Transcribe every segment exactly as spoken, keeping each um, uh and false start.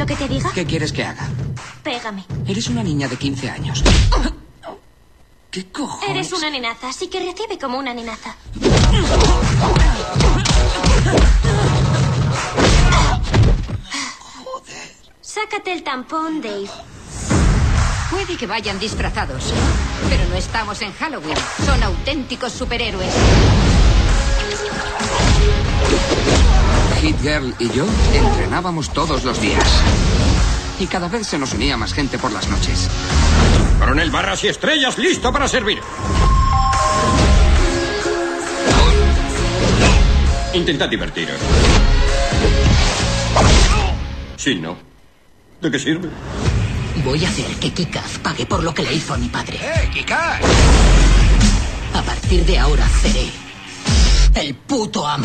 lo que te diga? ¿Qué quieres que haga? Pégame. Eres una niña de quince años. ¿Qué cojones? Eres una nenaza, así que recibe como una nenaza. Joder. Sácate el tampón, Dave. Puede que vayan disfrazados, pero no estamos en Halloween. Son auténticos superhéroes. Hit Girl y yo entrenábamos todos los días. Y cada vez se nos unía más gente por las noches. Coronel Barras y Estrellas, listo para servir. Intentad divertiros. Sí, no. ¿De qué sirve? Voy a hacer que Kikaz pague por lo que le hizo a mi padre. ¡Eh, Kikaz! A partir de ahora seré el puto amo.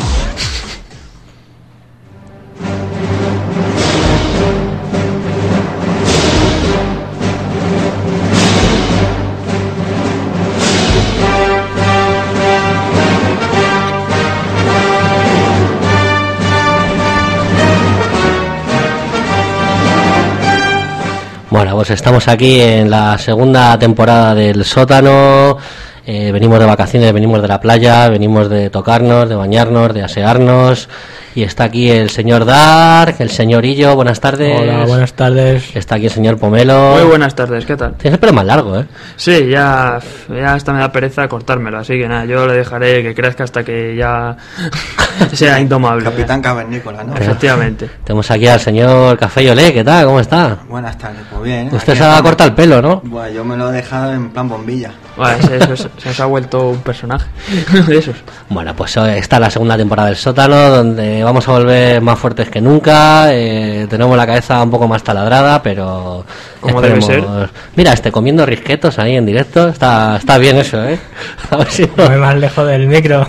Bueno, pues estamos aquí en la segunda temporada del Sótano. Eh, venimos de vacaciones, venimos de la playa, venimos de tocarnos, de bañarnos, de asearnos. Y está aquí el señor Dark, el señor Illo, buenas tardes. Hola, buenas tardes. Está aquí el señor Pomelo. Muy buenas tardes, ¿qué tal? Tienes el pelo más largo, ¿eh? Sí, ya, ya hasta me da pereza cortármelo, así que nada, yo le dejaré que crezca hasta que ya sea indomable. Capitán Cavernícola, ¿no? Efectivamente. Tenemos aquí al señor Café y Olé, ¿qué tal? ¿Cómo está? Buenas tardes, pues bien. Usted aquí se ha estamos. cortado el pelo, ¿no? Bueno, yo me lo he dejado en plan bombilla. Bueno, eso, eso, se nos ha vuelto un personaje de esos. Bueno, pues hoy está la segunda temporada del Sótano, donde vamos a volver más fuertes que nunca. Eh, tenemos la cabeza un poco más taladrada, pero como debe ser. Mira, este comiendo risquetos ahí en directo, está está bien eso, ¿eh? A ver si no... Voy más lejos del micro.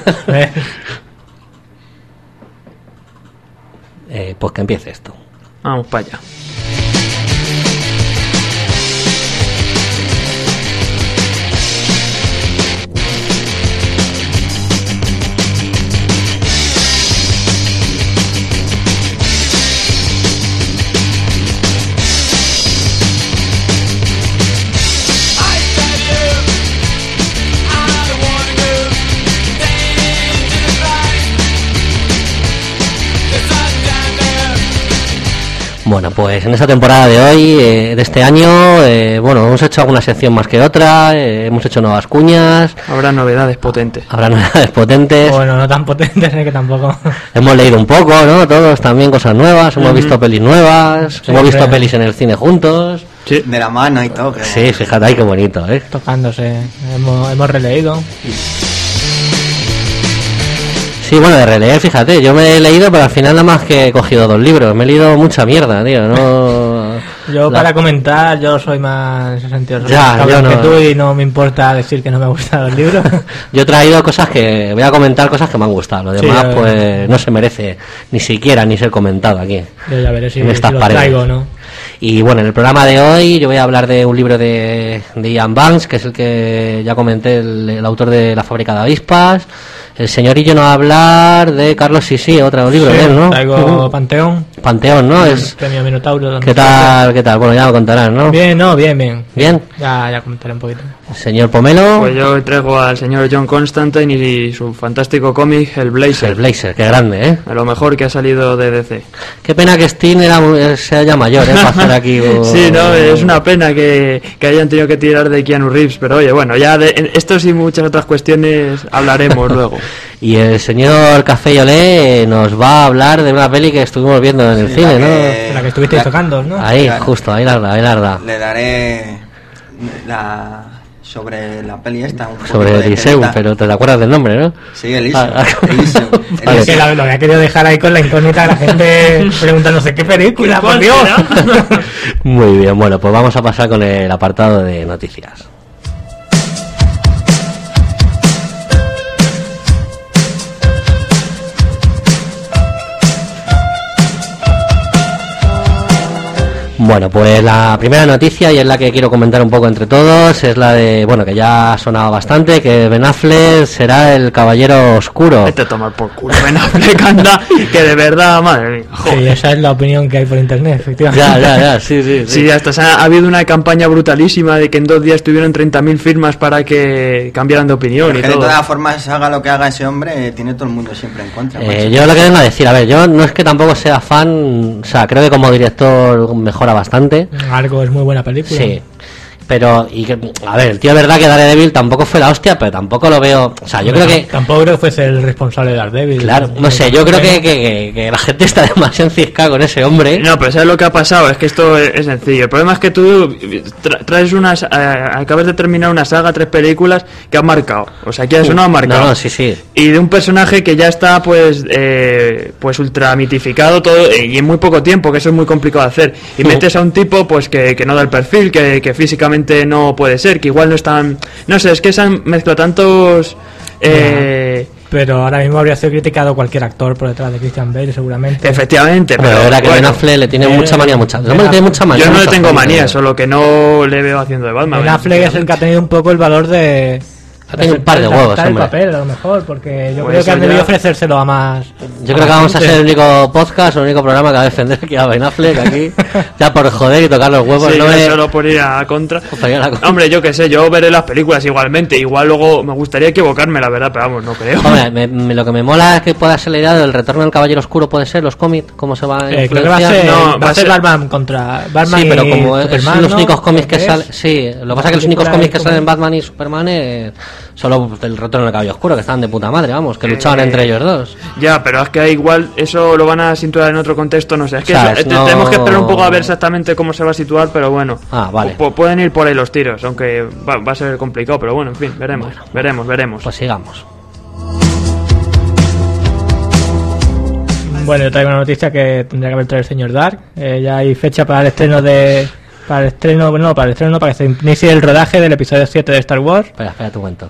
eh, pues que empiece esto. Vamos para allá. Bueno, pues en esta temporada de hoy, eh, de este año, eh, bueno, hemos hecho alguna sección más que otra, eh, hemos hecho nuevas cuñas. Habrá novedades potentes. Habrá novedades potentes. Bueno, no tan potentes, es que tampoco. Hemos leído un poco, ¿no? Todos también cosas nuevas, hemos Mm-hmm. visto pelis nuevas, Sí, hemos visto hombre. pelis en el cine juntos. Sí. De la mano y todo. Que Sí, fíjate ahí qué bonito, ¿eh? Tocándose. Hemos, hemos releído. Sí, bueno, de releer, fíjate, yo me he leído, pero al final nada más que he cogido dos libros. Me he leído mucha mierda, tío, no... Yo La- para comentar, yo soy más en ese sentido, soy Ya, más cabrón yo no. que tú y no me importa decir que no me gustan los libros. Yo he traído cosas que... Voy a comentar cosas que me han gustado. Lo Sí, demás, ya, ya. pues, no se merece ni siquiera ni ser comentado aquí. Yo ya veré si, En si estas los paredes. traigo o no. Y bueno, en el programa de hoy yo voy a hablar de un libro de, de Ian Banks, que es el que ya comenté, el, el autor de La fábrica de avispas. El señorillo nos va a hablar de Carlos Sisi, otro libro Sí, de él, ¿no? traigo Panteón. Panteón, ¿no? Es... Premio Minotauro. ¿Qué tal? ¿Qué tal? Bueno, ya lo contarás, ¿no? Bien, no, bien, bien. Bien. Ya, ya comentaré un poquito. Señor Pomelo. Pues yo traigo al señor John Constantine y su fantástico cómic, El Blazer. El Blazer, qué grande, ¿eh? De lo mejor que ha salido de D C. Qué pena que Steen era, muy- sea ya mayor, ¿eh? Para hacer aquí... uh, Sí, no, es una pena que, que hayan tenido que tirar de Keanu Reeves, pero oye, bueno, ya de en estos y muchas otras cuestiones hablaremos luego. Y el señor Café y Olé nos va a hablar de una peli que estuvimos viendo en el Sí, cine, la ¿no? que- La que estuvisteis la- tocando, ¿no? Ahí, Claro. justo, ahí la ahí la Le daré la sobre la peli esta. Un sobre poquito de Elysium, telita. pero te acuerdas del nombre, ¿no? Sí, Elysium. Ah, ah. Elysium. Vale. Es que la- lo había querido dejar ahí con la incógnita de la gente preguntándose qué película, por Dios. Muy bien, bueno, pues vamos a pasar con el apartado de noticias. Bueno, pues la primera noticia, y es la que quiero comentar un poco entre todos, es la de, bueno, que ya ha sonado bastante, que Ben Affleck será el Caballero Oscuro. Vete a tomar por culo, Ben Affleck, anda, que de verdad, madre mía. Sí, esa es la opinión que hay por internet, efectivamente. Ya, ya, ya, sí, sí. Sí, sí hasta se ha, ha habido una campaña brutalísima de que en dos días tuvieron treinta mil firmas para que cambiaran de opinión. Pero y que todo. de todas formas, haga lo que haga ese hombre, eh, tiene todo el mundo siempre en contra. Eh, yo lo que vengo a decir, a ver, yo no es que tampoco sea fan, o sea, creo que como director mejora bastante. Argo es muy buena película. Sí, pero, y que, a ver, el tío es verdad que Daredevil tampoco fue la hostia, pero tampoco lo veo, o sea, yo Bueno, creo que... Tampoco creo que fuese el responsable de Daredevil. Claro, no sé, yo creo que, que, que la gente está demasiado enciscada con ese hombre. No, pero ¿sabes lo que ha pasado? Es que esto es, es sencillo. El problema es que tú tra- traes unas... Eh, acabas de terminar una saga, tres películas que han marcado. O sea, que eso no ha marcado. No, no, sí, sí. Y de un personaje que ya está, pues, eh, pues ultra mitificado todo, eh, y en muy poco tiempo, que eso es muy complicado de hacer. Y Uh. metes a un tipo, pues, que, que no da el perfil, que, que físicamente no puede ser, que igual no están... No sé, es que se han mezclado tantos... Eh, Pero ahora mismo habría sido criticado cualquier actor por detrás de Christian Bale, seguramente. Efectivamente, Pero pero la verdad que bueno, Ben Affleck le tiene eh, mucha manía, mucha. Ben hombre, le tiene Affleck- mucha manía. yo no le mucha tengo manía, manía. solo que no le veo haciendo de Batman. Ben Affleck es el que ha tenido un poco el valor de... Ha tenido un par de huevos, aceptar el hombre. papel, a lo mejor, porque yo Pues creo que han eso debido ya- ofrecérselo a más... Yo creo que vamos a ser el único podcast, el único programa que va a defender aquí a Ben Affleck, aquí, ya por joder y tocar los huevos. Sí, no no me... solo por ir a contra. Por ir a la contra. Hombre, yo qué sé, yo veré las películas igualmente. Igual luego me gustaría equivocarme, la verdad, pero vamos, no creo. Hombre, me- me- lo que me mola es que pueda ser la idea del retorno del Caballero Oscuro, puede ser, los cómics, cómo se va a Eh, creo que va a influenciar. ser, No, va va a a ser ser- Batman contra Batman Sí, pero y como es- Superman, son los ¿no? únicos cómics que ¿Qué es? salen, sí, lo que pasa es que los La únicos película cómics es que como- salen Batman y Superman eh, solo el retorno del Caballero Oscuro, que estaban de puta madre, vamos, que luchaban Eh, entre ellos dos. Ya, pero es que igual eso lo van a situar en otro contexto, no sé. Es que O sea, eso- es te- no- tenemos que esperar un poco a ver exactamente cómo se va a situar, pero bueno. Ah, vale. Pu- pueden ir por ahí los tiros, aunque va, va a ser complicado, pero bueno, en fin, veremos, Bueno. veremos, veremos. Pues sigamos. Bueno, yo traigo una noticia que tendría que haber traído el señor Dark. Eh, ya hay fecha para el estreno de... Para el estreno, bueno, para el estreno no, para que se inicie el rodaje del episodio siete de Star Wars. Espera, espera, tu cuento.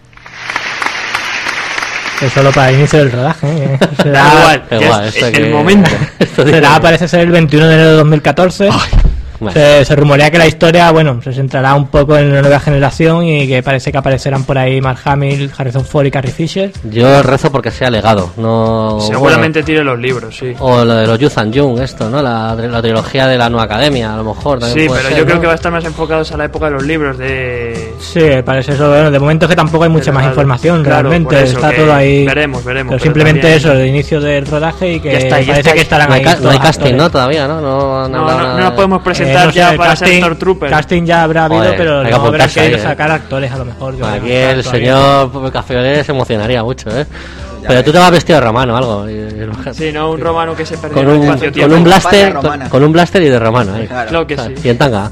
Es solo para el inicio del rodaje. ¿eh? Da Será, igual, Da que igual, es esto el que- momento. Esto dice- será, parece ser el veintiuno de enero de dos mil catorce. Bueno. Se, se rumorea que la historia, bueno, se centrará un poco en la nueva generación y que parece que aparecerán por ahí Mark Hamill, Harrison Ford y Carrie Fisher. Yo rezo porque sea legado, no... Seguramente tire los libros, sí. bueno, o lo de los Youth and Young, esto, ¿no? La, la trilogía de la Nueva Academia, a lo mejor. también Sí, puede pero ser, yo creo ¿no? que va a estar más enfocados a la época de los libros, de... Sí, parece eso. Bueno, de momento es que tampoco hay mucha más Claro, información, claro, realmente. por eso Está que todo ahí. veremos, veremos, Pero pero simplemente también- eso, el inicio del rodaje y que Ya está, ya parece está. que estarán No hay, ahí. ca- no hay todos casting, actores. ¿no? Todavía, ¿no? No, No, hablado no, nada no nos de- podemos Eh, presentar no sé, ya el para casting, ser Stormtrooper. casting ya habrá habido, Joder, pero hay que no habrá apuntarse que ahí, ¿eh? sacar actores a lo mejor. que Aquí van a estar el todavía. señor Café Olé se emocionaría mucho, ¿eh? Pero tú te vas vestido de romano o algo. y- y- Sí, no, un romano que se perdió Con en el un, espacio-tiempo. con un España blaster romana. con, con un blaster y de romano ahí. Claro. Claro que ¿Sabes? sí. Y en tanga.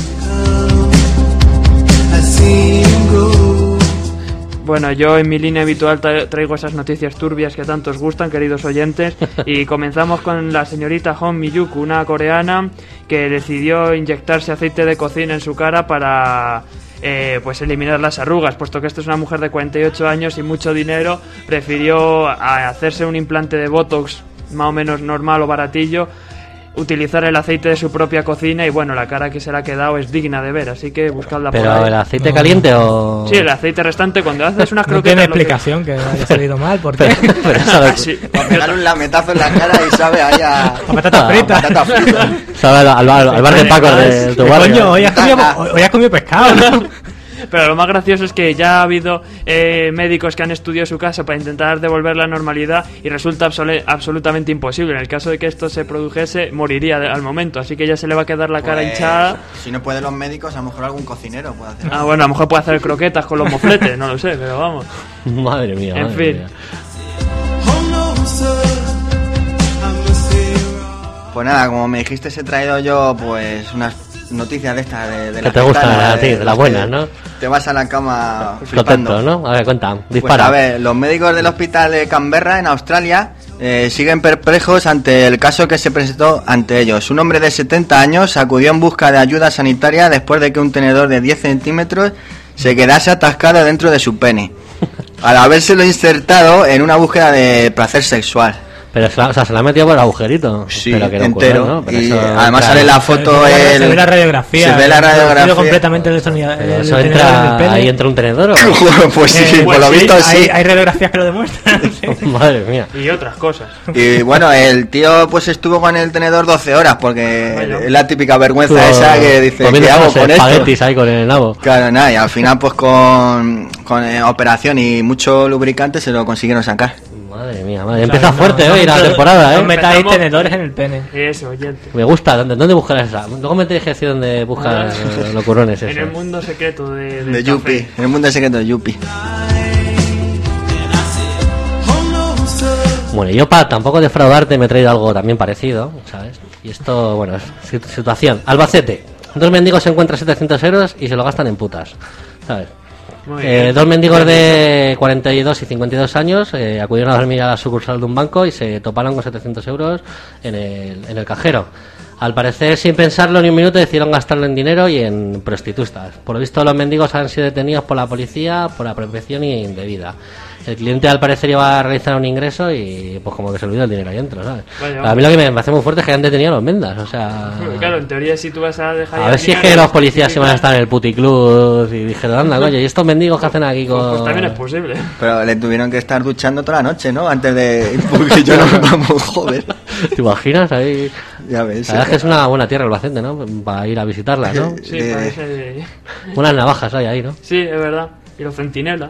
Bueno, yo en mi línea habitual tra- traigo esas noticias turbias que tanto os gustan, queridos oyentes, y comenzamos con la señorita Hong Miyuku, una coreana que decidió inyectarse aceite de cocina en su cara para eh, pues eliminar las arrugas, puesto que esta es una mujer de cuarenta y ocho años y mucho dinero, prefirió a- hacerse un implante de Botox más o menos normal o baratillo, utilizar el aceite de su propia cocina y bueno, la cara que se le ha quedado es digna de ver, así que buscadla por Pero ahí. el aceite No. caliente o... Sí, el aceite restante cuando haces unas No croquetas... tiene lo que- explicación que haya salido mal, ¿por qué? Pero, pero sabe, Sí. Para pegar un lametazo en la cara y sabe ahí a... A patata frita. patata frita. sabe al, al, al bar de Paco de tu ¿Qué barrio. coño? Hoy has comido, hoy has comido pescado, ¿no? Pero lo más gracioso es que ya ha habido eh, médicos que han estudiado su caso para intentar devolver la normalidad y resulta absole- absolutamente imposible. En el caso de que esto se produjese, moriría de- al momento, así que ya se le va a quedar la cara Pues, hinchada. Si no pueden los médicos, a lo mejor algún cocinero puede hacer. Ah, bueno, a lo mejor puede hacer croquetas con los mofletes, no lo sé, pero vamos. Madre mía. En madre fin. mía. Pues nada, como me dijiste, he traído yo pues unas noticias de estas de, de Que las te gustan gitanas, a ti, de las que buenas, ¿no? Te vas a la cama flipando. Contento, ¿no? A ver, cuenta, Pues dispara. a ver, los médicos del hospital de Canberra, en Australia, eh, siguen perplejos ante el caso que se presentó ante ellos. Un hombre de setenta años acudió en busca de ayuda sanitaria después de que un tenedor de diez centímetros se quedase atascado dentro de su pene, al habérselo insertado en una búsqueda de placer sexual. Pero se la, o sea, se la ha metido por el agujerito. Sí, pero que no entero. ocurre, ¿no? Pero y eso, además claro, sale la foto... Se el... ve la radiografía. Se ve la radiografía. completamente el sonido. pero el eso tenedor entra, en el pene. ahí entra un tenedor. ¿O? Pues sí, Eh, por pues lo sí, visto hay, sí. hay radiografías que lo demuestran. Sí. Madre mía. Y otras cosas. Y bueno, el tío pues estuvo con el tenedor doce horas porque Vaya. es la típica vergüenza Estuvo esa que dice, ¿qué comiéndose hago los con esto? espaguetis ahí con el nabo. Claro, nada, y al final pues con, con eh, operación y mucho lubricante se lo consiguieron sacar. Madre mía, madre. Empieza O sea, fuerte no, hoy no, la no, temporada, No ¿eh? metáis Empezamos- tenedores en el pene. Eso, oyente. Me gusta. ¿Dónde, dónde buscas esa? Luego me te dije decir dónde buscas eh, los curones En el esos. mundo secreto de, del De café. Yuppie, en el mundo secreto de Yuppie. Bueno, yo para tampoco defraudarte me he traído algo también parecido, ¿sabes? Y esto, bueno, es situ- situación. Albacete. Dos mendigos se encuentran setecientos euros y se lo gastan en putas, ¿sabes? Muy Eh, bien. dos mendigos de cuarenta y dos y cincuenta y dos años eh, acudieron a dormir a la sucursal de un banco y se toparon con setecientos euros en el, en el cajero. Al parecer, sin pensarlo ni un minuto, decidieron gastarlo en dinero y en prostitutas. Por lo visto, los mendigos han sido detenidos por la policía por apropiación indebida. El cliente, al parecer, iba a realizar un ingreso y, pues, como que se olvidó el dinero ahí dentro, ¿sabes? Vaya, A mí lo que me parece muy fuerte es que han detenido a los mendas, o sea... Pero claro, en teoría si tú vas a dejar... A ya ver si es dinero, que los policías se van a significa- estar en el puticlub y dijeron, anda, coño, ¿y estos mendigos que hacen aquí Pues, con...? pues también es posible. Pero le tuvieron que estar duchando toda la noche, ¿no? Antes de... Porque yo no me vamos, joder. ¿Te imaginas? Ahí... Ya ves. La verdad es que es una buena tierra Albacete, ¿no? Para ir a visitarla, ¿no? Sí, Eh, parece... Unas navajas hay ahí, ¿no? Sí, es verdad. Y los centinelas.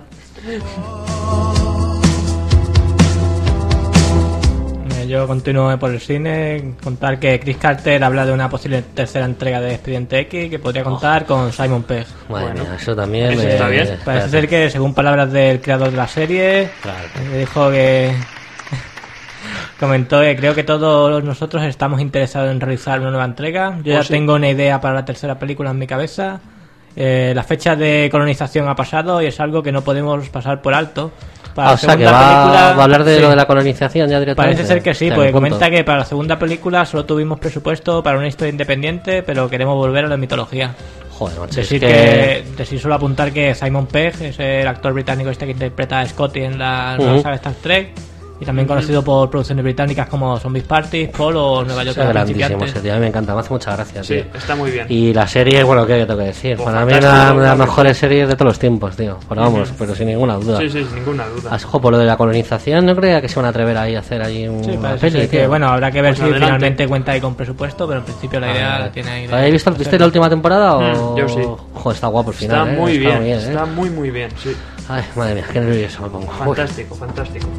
Eh, Yo continúo por el cine. Contar que Chris Carter habla de una posible tercera entrega de Expediente X que podría contar con Simon Pegg. Madre Bueno, mía, eso también... eso me- está bien. Parece espérate. ser que, según palabras del creador de la serie, Claro. me dijo que comentó que creo que todos nosotros estamos interesados en realizar una nueva entrega. Yo Oh, ya sí. tengo una idea para la tercera película en mi cabeza. Eh, la fecha de colonización ha pasado y es algo que no podemos pasar por alto. Para Ah, la o sea, que segunda va, película- va a hablar de sí. lo de la colonización ya directamente. Parece ser que sí, Hostia, porque me apunto. comenta que para la segunda película solo tuvimos presupuesto para una historia independiente, pero queremos volver a la mitología. Joder, macho, es Decir, que... que... decir solo apuntar que Simon Pegg es el actor británico este que interpreta a Scotty en la nueva Ujú. saga Star Trek, y también conocido por producciones británicas como Zombies Party, Paul o Nueva York Es para grandísimo principiantes. ese tío, a mí me encanta, me hace muchas gracias, Sí, tío. está muy bien. Y la serie, bueno, ¿qué tengo que decir? Pues Para mí es fantástico, una de las claro. mejores series de todos los tiempos, tío. Pero vamos, pero sin ninguna duda. Sí, sí, sin ninguna duda. As- Ojo, por lo de la colonización, no creía que se van a atrever ahí a hacer ahí un- Sí, una parece peli, ser que, tío. bueno, habrá que ver Pues si adelante. finalmente cuenta ahí con presupuesto, pero en principio la idea Ah, la tiene ahí. de- ¿Habéis visto, de ¿viste hacerlo. la última temporada o...? Mm, yo sí. Joder, está guapo el Está final, ¿eh? muy bien, ¿eh? está muy muy bien, sí. Ay, madre mía, qué nervioso me pongo. Uy. Fantástico, fantástico.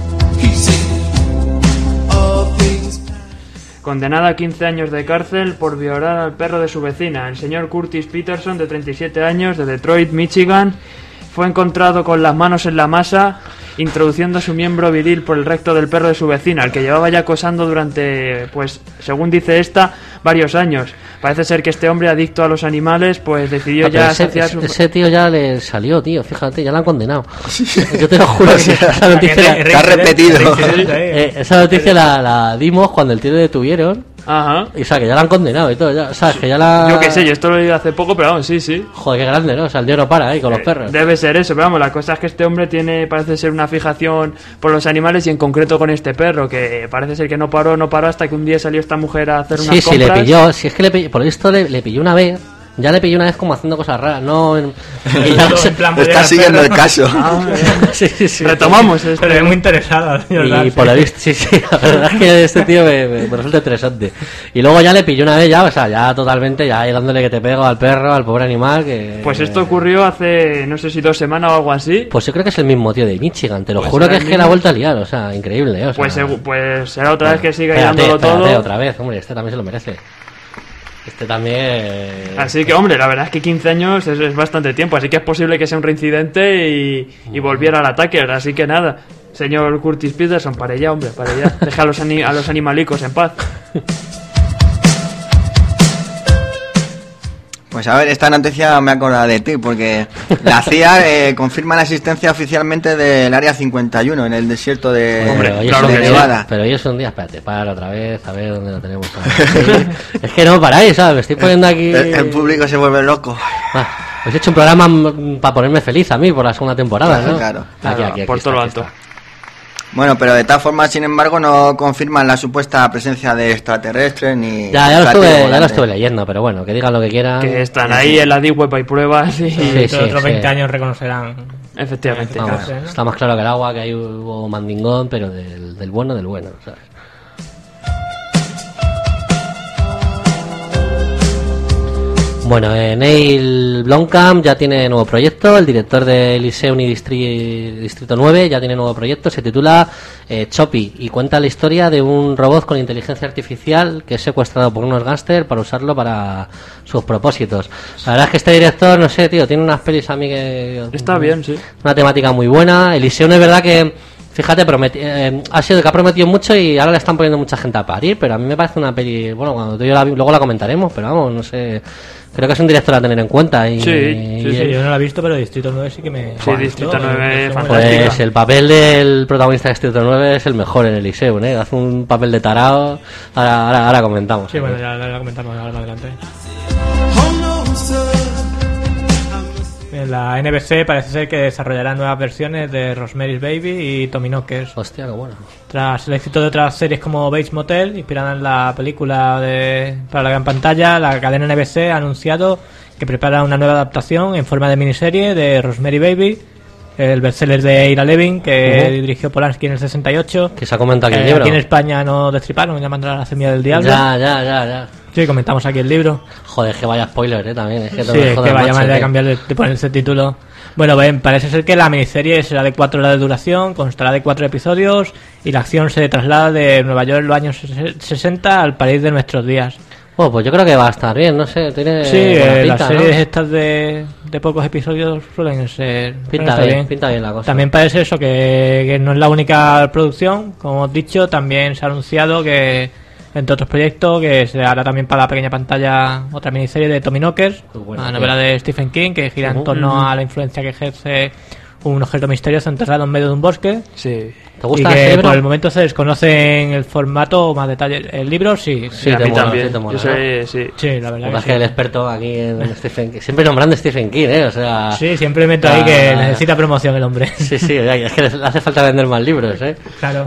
Condenada a quince años de cárcel por violar al perro de su vecina, el señor Curtis Peterson, de treinta y siete años, de Detroit, Michigan, fue encontrado con las manos en la masa, introduciendo su miembro viril por el recto del perro de su vecina, al que llevaba ya acosando durante, pues, según dice esta, varios años. Parece ser que este hombre, adicto a los animales, pues decidió Ah, pero ya ese, saciar ese- su... ese tío ya le salió, tío, fíjate, ya lo han condenado. Yo te lo juro que O sea, esa noticia, Re- la, Está repetido. reincidente, eh. eh, esa noticia la, la dimos cuando el tío le detuvieron. Ajá. Y, o sea, que ya la han condenado y todo, ya, o sea, que ya la... Yo qué sé, yo esto lo he oído hace poco, pero vamos, sí, sí. Joder, qué grande, ¿no? O sea, el tío no para ahí con los perros. Debe ser eso, pero vamos, la cosa es que este hombre tiene, parece ser una fijación por los animales y en concreto con este perro, que parece ser que no paró, no paró hasta que un día salió esta mujer a hacer unas Sí, sí, le compras. pilló, si es que le pilló, por esto le, le pilló una vez, ya le pilló una vez como haciendo cosas raras, no... En, y ya no sé- En plan, Está podría siguiendo hacer- el caso. Ah, sí, sí, sí. retomamos Se le este. ve muy interesado, señor Y Darcy. por lo visto, sí, sí, la verdad es que este tío me, me- me resulta interesante. Y luego ya le pilló una vez ya, o sea, ya totalmente, ya ahí dándole que te pego al perro, al pobre animal, que... Pues esto ocurrió hace, no sé si dos semanas o algo así. Pues yo creo que es el mismo tío de Michigan, te lo Pues juro será que es el que la ha mismo. vuelto a liar, o sea, increíble, ¿eh? O sea, Pues, segu- pues será otra vez que siga espérate, dándolo espérate, todo. otra vez, hombre, este también se lo merece. Este también... eh, Así que, hombre, la verdad es que quince años es, es bastante tiempo, así que es posible que sea un reincidente y, y volviera al ataque. Así que nada, señor Curtis Peterson, para allá, hombre, para allá. Deja a los, ani- a los animalicos en paz. Pues a ver, esta noticia me ha acordado de ti, porque la C I A eh, confirma la existencia oficialmente del Área cincuenta y uno en el desierto de, Hombre, pero hoy claro es un que día- sí. Nevada. Pero hoy es un día, espérate, para otra vez, a ver dónde lo tenemos. Sí. Es que no paráis, ¿sabes? Me estoy poniendo aquí... El, el público se vuelve loco. Ah, os he hecho un programa para ponerme feliz a mí por la segunda temporada, ¿no? Claro. Aquí, aquí, aquí por está, todo lo aquí alto. está. Bueno, pero de tal forma, sin embargo, no confirman la supuesta presencia de extraterrestres ni... Ya, ya lo, platillos estuve, ya lo volantes. estuve leyendo, pero bueno, que digan lo que quieran. Que están ahí en la Deep Web, hay pruebas y... Y Sí, dentro de sí, otros sí. veinte años reconocerán. Efectivamente. Vamos, Claro, ¿no? está más claro que el agua, que hay hubo mandingón, pero del, del bueno del bueno, ¿sabes? Bueno, eh, Neil Blomkamp ya tiene nuevo proyecto, el director de Elysium y Distri- Distrito nueve ya tiene nuevo proyecto, se titula eh, Choppy y cuenta la historia de un robot con inteligencia artificial que es secuestrado por unos gángsters para usarlo para sus propósitos. La verdad es que este director, no sé, tío, tiene unas pelis a mí que... Está bien, sí. Una temática muy buena. Elysium es verdad que, fíjate, prometi- eh, ha sido que ha prometido mucho y ahora le están poniendo mucha gente a parir, pero a mí me parece una peli, bueno, cuando tú y yo la vi- luego la comentaremos, pero vamos, no sé, creo que es un director a tener en cuenta. Y, Sí, y- sí, Sí, yo no la he visto, pero Distrito nueve sí que me... Sí, Distrito me- nueve, me- me- fantástica. Pues el papel del protagonista de Distrito nueve es el mejor en Elysium, ¿eh? Hace un papel de tarao, ahora, ahora, ahora comentamos. Sí, bueno, ya la comentamos ahora más adelante. En la N B C parece ser que desarrollará nuevas versiones de Rosemary's Baby y Tommyknockers. Hostia, qué bueno. Tras el éxito de otras series como Bates Motel, inspirada en la película de, para la gran pantalla, la cadena N B C ha anunciado que prepara una nueva adaptación en forma de miniserie de Rosemary Baby, el bestseller de Ira Levin, que Ujú. dirigió Polanski en el sesenta y ocho. Que se ha comentado aquí el Eh, libro. aquí en España no destriparon, llamando a la semilla del diablo. Ya, ya, ya, ya. Sí, comentamos aquí el libro. Joder, que vaya spoiler, ¿eh? También. Es que, Sí, es que vaya manera de cambiar de, de poner ese título. Bueno, ven, parece ser que la miniserie será de cuatro horas de duración, constará de cuatro episodios y la acción se traslada de Nueva York en los años ses- sesenta al París de nuestros días. Oh, pues yo creo que va a estar bien, no sé, tiene Sí, buena eh, pinta, las ¿no? series estas de, de pocos episodios suelen ser... suelen Pinta estar bien, pinta bien la cosa. También parece eso, que, que no es la única producción, como hemos dicho, también se ha anunciado que, entre otros proyectos, que se hará también para la pequeña pantalla otra miniserie de Tommyknockers, Muy buena, una tío. novela de Stephen King que gira en Ujú. torno a la influencia que ejerce un objeto misterioso enterrado en medio de un bosque. Sí. ¿Te Y gusta que este libro? por el momento se desconoce en el formato o más detalle. El libro sí, Sí, a te mí mola, también. sí te mola, Yo soy- sí. sí, la verdad Lo que que es sí. que el experto aquí en Stephen King, siempre nombrando a Stephen King, ¿eh? O sea... Sí, siempre meto ahí que Ah. necesita promoción el hombre. Sí, sí, es que le hace falta vender más libros, ¿eh? Claro.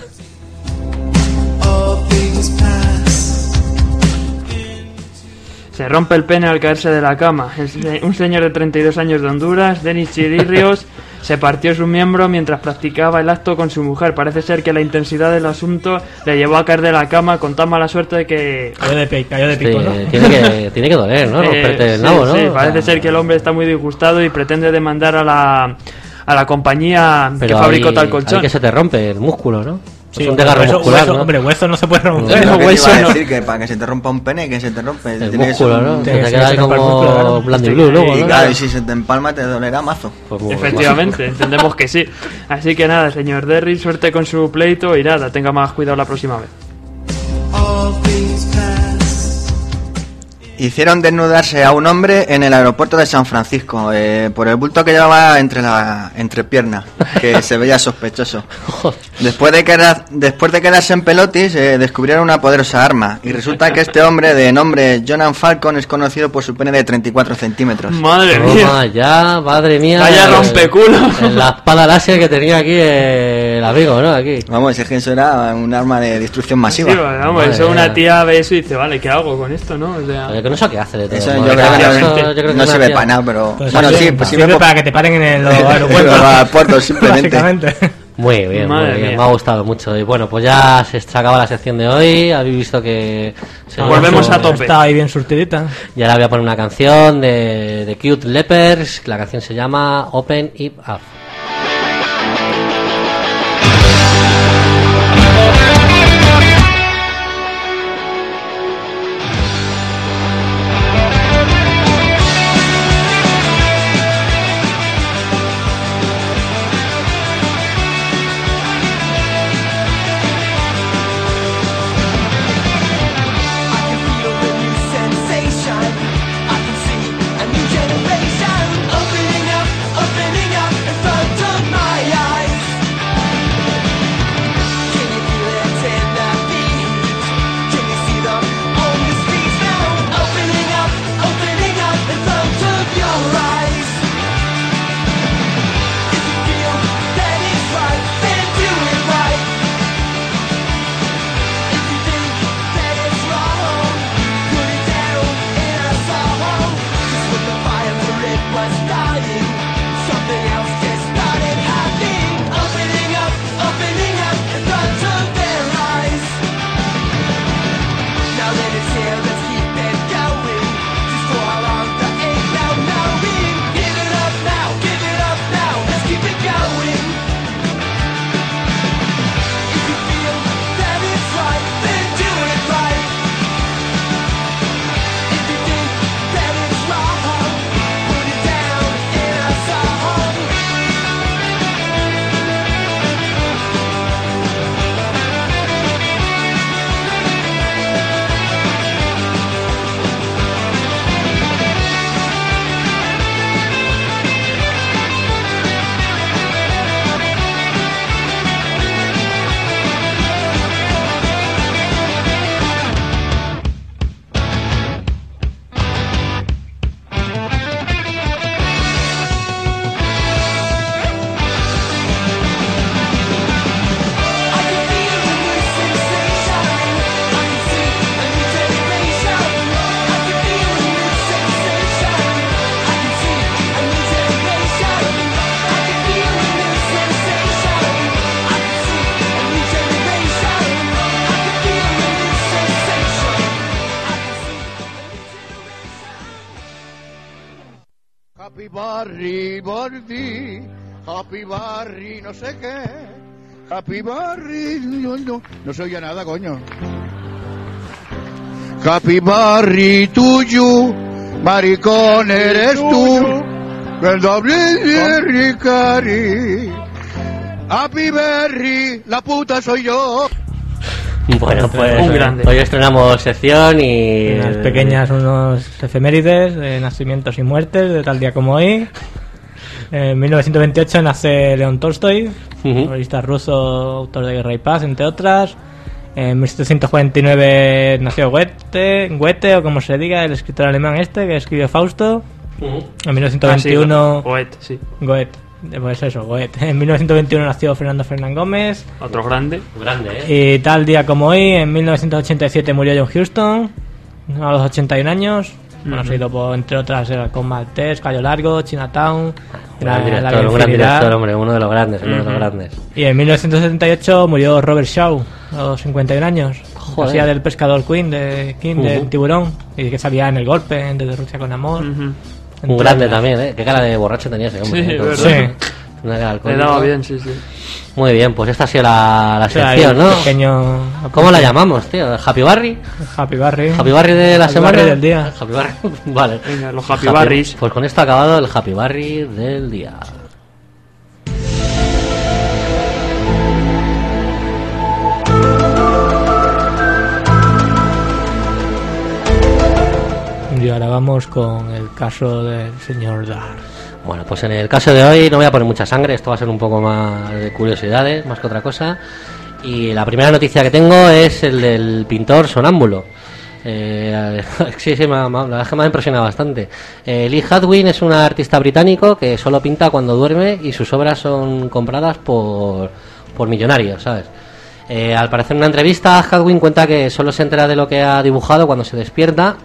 Se rompe el pene al caerse de la cama. El se- un señor de treinta y dos años de Honduras, Denis Chirrios, se partió su miembro mientras practicaba el acto con su mujer. Parece ser que la intensidad del asunto le llevó a caer de la cama con tan mala suerte de que... Cayó de, pi- cayó de Sí, pico, ¿no? tiene, que, tiene que doler, ¿no? Eh, Romperte el sí, nabo, ¿no? sí, O parece sea, ser que el hombre está muy disgustado y pretende demandar a la, a la compañía que pero fabricó ahí- tal ahí colchón. que se te rompe el músculo, ¿no? Sí, Es un desgarro hueso, muscular, hueso- ¿no? Hombre, hueso no se puede romper. Bueno, Lo que te hueso iba a no. decir, que para que se te rompa un pene, que se te rompe. El tiene que ser músculo, un- ¿no? Sí, Se te sí, queda se ahí rompe el músculo, como claro. Blandy Sí, Blue y luego, Y ¿no? claro, y si se te empalma te dolerá mazo. Pues muy- Efectivamente, entendemos que sí. Así que nada, señor Derry, suerte con su pleito y nada, tenga más cuidado la próxima vez. Hicieron desnudarse a un hombre en el aeropuerto de San Francisco eh, por el bulto que llevaba entre la entrepierna, que se veía sospechoso. Después de, quedar, después de quedarse en pelotis, eh, descubrieron una poderosa arma. Y resulta que este hombre, de nombre Jonan Falcon, es conocido por su pene de treinta y cuatro centímetros. Madre mía. Toma ya, madre mía. Vaya el- rompeculo. el- La espada láser que tenía aquí el amigo, ¿no? Aquí. Vamos, es que eso era un arma de destrucción masiva. Sí, vamos, Madre eso mía. una tía ve eso y dice, vale, ¿qué hago con esto, no? O sea, Oye, que no sé qué hace de todo. Eso modos. yo creo que Eso, no, yo creo que no una se ve tía- para nada, pero... Pues bueno, sirve- sí, pues sirve sirve por- para que te paren en los en los aeropuertos. aeropuertos, simplemente. Básicamente. Muy bien, Madre muy bien, mía. me ha gustado mucho. Y bueno, pues ya se se acaba la sección de hoy. Habéis visto que. se- Volvemos a tope. Está ahí bien surtidita. Y ahora voy a poner una canción de, de Cute Lepers. La canción se llama Open It Up. Sensation, I can see a new generation opening up, opening up in front Happy Barry, Barry, Happy Barry, no sé qué. Happy Barry, no, no, no se oye nada, coño. Happy Barry tuyo, maricón eres tú. Berry, cari. Happy Berry, la puta soy yo. Bueno, pues Un grande. hoy estrenamos sección y... Unas pequeñas, unos efemérides de nacimientos y muertes de tal día como hoy. En mil novecientos veintiocho nace León Tolstoy, Ujú. novelista ruso, autor de Guerra y Paz, entre otras. En mil setecientos cuarenta y nueve nació Goethe, Goethe, o como se diga, el escritor alemán este que escribió Fausto. Ujú. En mil novecientos veintiuno... Ah, sí, Goethe, sí. Goethe. Pues eso, Goethe. En mil novecientos veintiuno nació Fernando Fernán Gómez. Otro grande. Grande, ¿eh? Y tal día como hoy, en mil novecientos ochenta y siete murió John Huston, a los ochenta y un años. Bueno, ha sido, por, entre otras, el Halcón Maltés, Cayo Largo, Chinatown. Gran la- director, la un gran infinidad. director, hombre, uno de los grandes, uno de los Ujú. grandes. Y en mil novecientos setenta y ocho murió Robert Shaw, a los cincuenta y un años. Joder. Hacía del pescador Queen de King, del Ujú. tiburón. Y que sabía en el golpe, en Desde Rusia con Amor. Ujú. Un Entre grande otras. también, ¿eh? Qué cara de borracho tenía ese hombre. Sí, ¿eh? verdad. Sí. Una cara Le alcohólica. daba bien, sí, sí. Muy bien, pues esta ha sido la, la O sea, sección, el ¿no? pequeño... ¿Cómo la llamamos, tío? ¿Happy Barry? Happy Barry. ¿Happy Barry de la Happy semana? Barry del día. Happy Barry, vale. Venga, los Happy Barrys. Pues con esto ha acabado el Happy Barry del día. Y ahora vamos con el caso del señor Dar. Bueno, pues en el caso de hoy no voy a poner mucha sangre, esto va a ser un poco más de curiosidades, más que otra cosa. Y la primera noticia que tengo es el del pintor sonámbulo. Eh, sí, sí, me ha, me ha- la verdad es que me ha impresionado bastante. Eh, Lee Hadwin es un artista británico que solo pinta cuando duerme y sus obras son compradas por, por millonarios, ¿sabes? Eh, al parecer en una entrevista, Hadwin cuenta que solo se entera de lo que ha dibujado cuando se despierta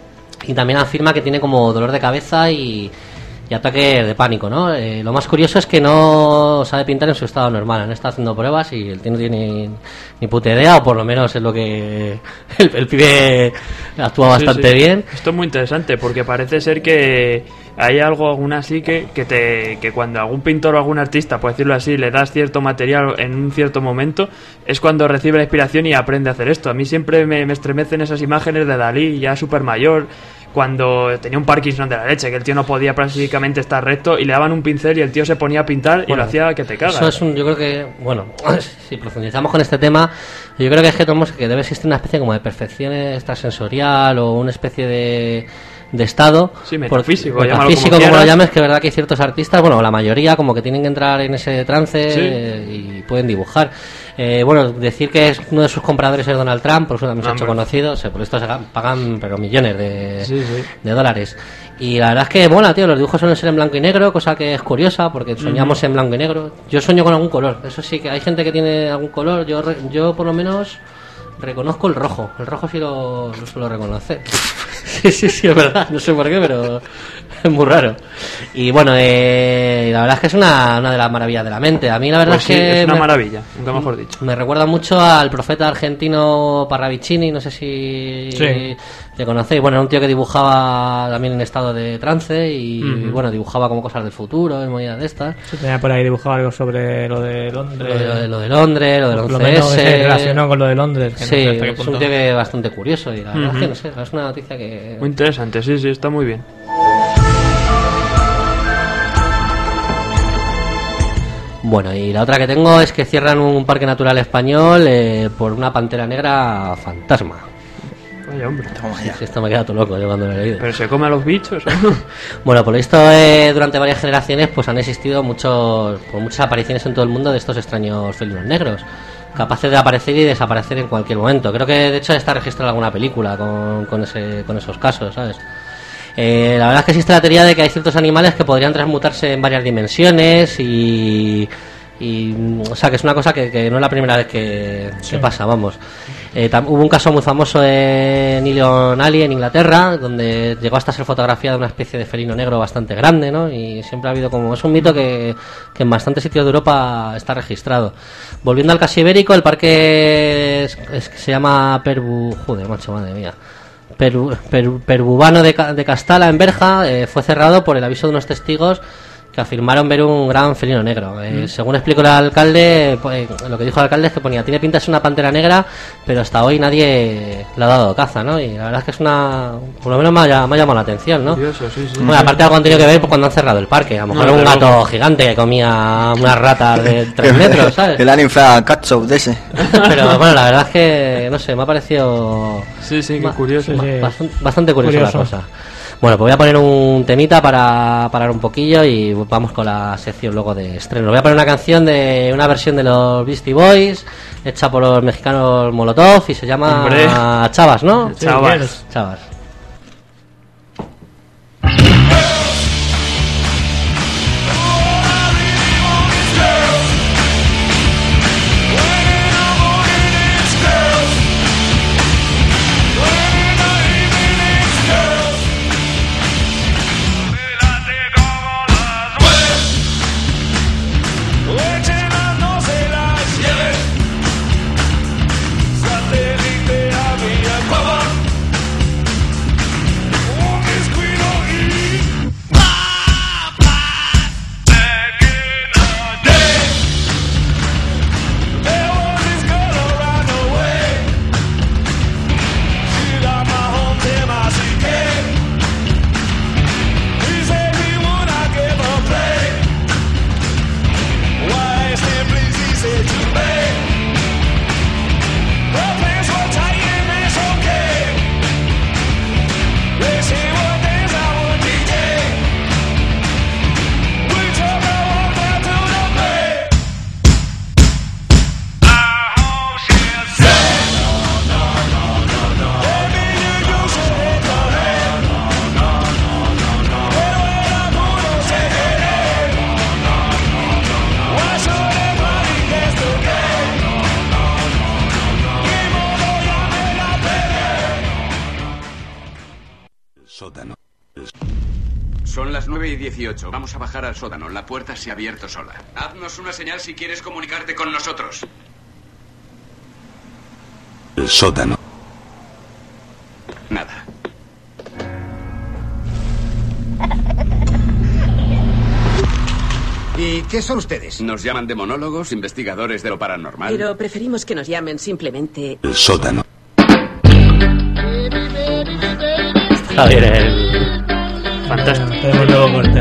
y también afirma que tiene como dolor de cabeza y, y ataque de pánico, ¿no? Eh, lo más curioso es que no sabe pintar en su estado normal. Han estado haciendo pruebas y el tío no tiene ni, ni puta idea, o por lo menos es lo que el, el pibe actúa bastante Sí, sí. bien. Esto es muy interesante porque parece ser que hay algo aún así que, que, te, que cuando algún pintor o algún artista, por decirlo así, le das cierto material en un cierto momento, es cuando recibe la inspiración y aprende a hacer esto. A mí siempre me, me estremecen esas imágenes de Dalí, ya súper mayor, cuando tenía un Parkinson de la leche, que el tío no podía prácticamente estar recto y le daban un pincel y el tío se ponía a pintar y Bueno, lo hacía que te cagas. Eso es un, yo creo que, bueno, si profundizamos con este tema, yo creo que es que tenemos que debe existir una especie como de perfección extrasensorial o una especie de, de estado. Sí, metafísico, llámalo metafísico, como como, lo quieras. llames, que es verdad que hay ciertos artistas, bueno, la mayoría como que tienen que entrar en ese trance Sí. eh, y pueden dibujar. Eh, bueno, decir que es uno de sus compradores es Donald Trump, por eso también se ha hecho Hombre. conocido, o sea, por esto se ga- pagan pero millones de, Sí, sí. de dólares. Y la verdad es que mola, tío, los dibujos suelen ser en blanco y negro, cosa que es curiosa porque soñamos en blanco y negro. Yo sueño con algún color, eso sí, que hay gente que tiene algún color, yo re- yo por lo menos reconozco el rojo, el rojo sí lo, lo suelo reconocer. Sí, sí, sí, es verdad, no sé por qué, pero es muy raro. Y bueno, eh, la verdad es que es una, una de las maravillas de la mente. A mí la verdad Pues es sí, que es una me- maravilla, nunca mejor dicho. me recuerda mucho al profeta argentino Parravicini, no sé si Sí. le conocéis. Bueno, era un tío que dibujaba también en estado de trance y Ujú. bueno, dibujaba como cosas del futuro y movidas de estas. Se tenía por ahí dibujado algo sobre lo de Lo Londres. de, lo de- lo de Londres, lo del Por lo once menos se ese. relacionó con lo de Londres. Que no Sí, sé hasta qué es un punto. tío que es bastante curioso y la verdad es que Ujú. no sé, es una noticia que... Muy interesante, sí, sí, está muy bien. Bueno, y la otra que tengo es que cierran un parque natural español eh, por una pantera negra fantasma. Vaya hombre. Sí, esto me queda todo loco yo cuando lo he leído. ¿Pero se come a los bichos o no? Bueno, por lo visto eh, durante varias generaciones pues han existido muchos, pues, muchas apariciones en todo el mundo de estos extraños felinos negros, capaces de aparecer y desaparecer en cualquier momento. Creo que de hecho está registrada alguna película con, con, ese, con esos casos, ¿sabes? Eh, la verdad es que existe la teoría de que hay ciertos animales que podrían transmutarse en varias dimensiones y... y o sea, que es una cosa que, que no es la primera vez que, que pasa, vamos. Eh, tam- hubo un caso muy famoso en Ilion Alley, en Inglaterra, donde llegó hasta ser fotografiada una especie de felino negro bastante grande, ¿no? Y siempre ha habido como... Es un mito que, que en bastantes sitios de Europa está registrado. Volviendo al caso ibérico, el parque es- es- se llama Perbu... Joder, macho, madre mía. Peru, Peru, Perubano de, de Castala, en Berja, eh, fue cerrado por el aviso de unos testigos que afirmaron ver un gran felino negro. Eh, mm. Según explicó el alcalde, pues, lo que dijo el alcalde es que ponía, tiene pinta de ser una pantera negra, pero hasta hoy nadie le ha dado caza, ¿no? Y la verdad es que es una... por lo menos me ha, me ha llamado la atención, ¿no? Curioso, sí, sí. Bueno, aparte algo han tenido que ver pues, cuando han cerrado el parque. A lo mejor no, era un gato no. gigante que comía unas ratas de tres metros, ¿sabes? El infra catsup de ese. Pero bueno, la verdad es que, no sé, me ha parecido... Sí, sí, qué curioso. Ma, sí. Bastante, bastante curioso, curioso la cosa. Bueno, pues voy a poner un temita para parar un poquillo y vamos con la sección luego de estreno. Voy a poner una canción de una versión de los Beastie Boys hecha por los mexicanos Molotov y se llama Hombre. Chavas, ¿no? Chavas. Chavas. Son las nueve y dieciocho. Vamos a bajar al sótano. La puerta se ha abierto sola. Haznos una señal si quieres comunicarte con nosotros. El sótano. Nada. ¿Y qué son ustedes? Nos llaman demonólogos, investigadores de lo paranormal. Pero preferimos que nos llamen simplemente... El sótano. Está bien el... Fantástico. Tenemos un nuevo corte.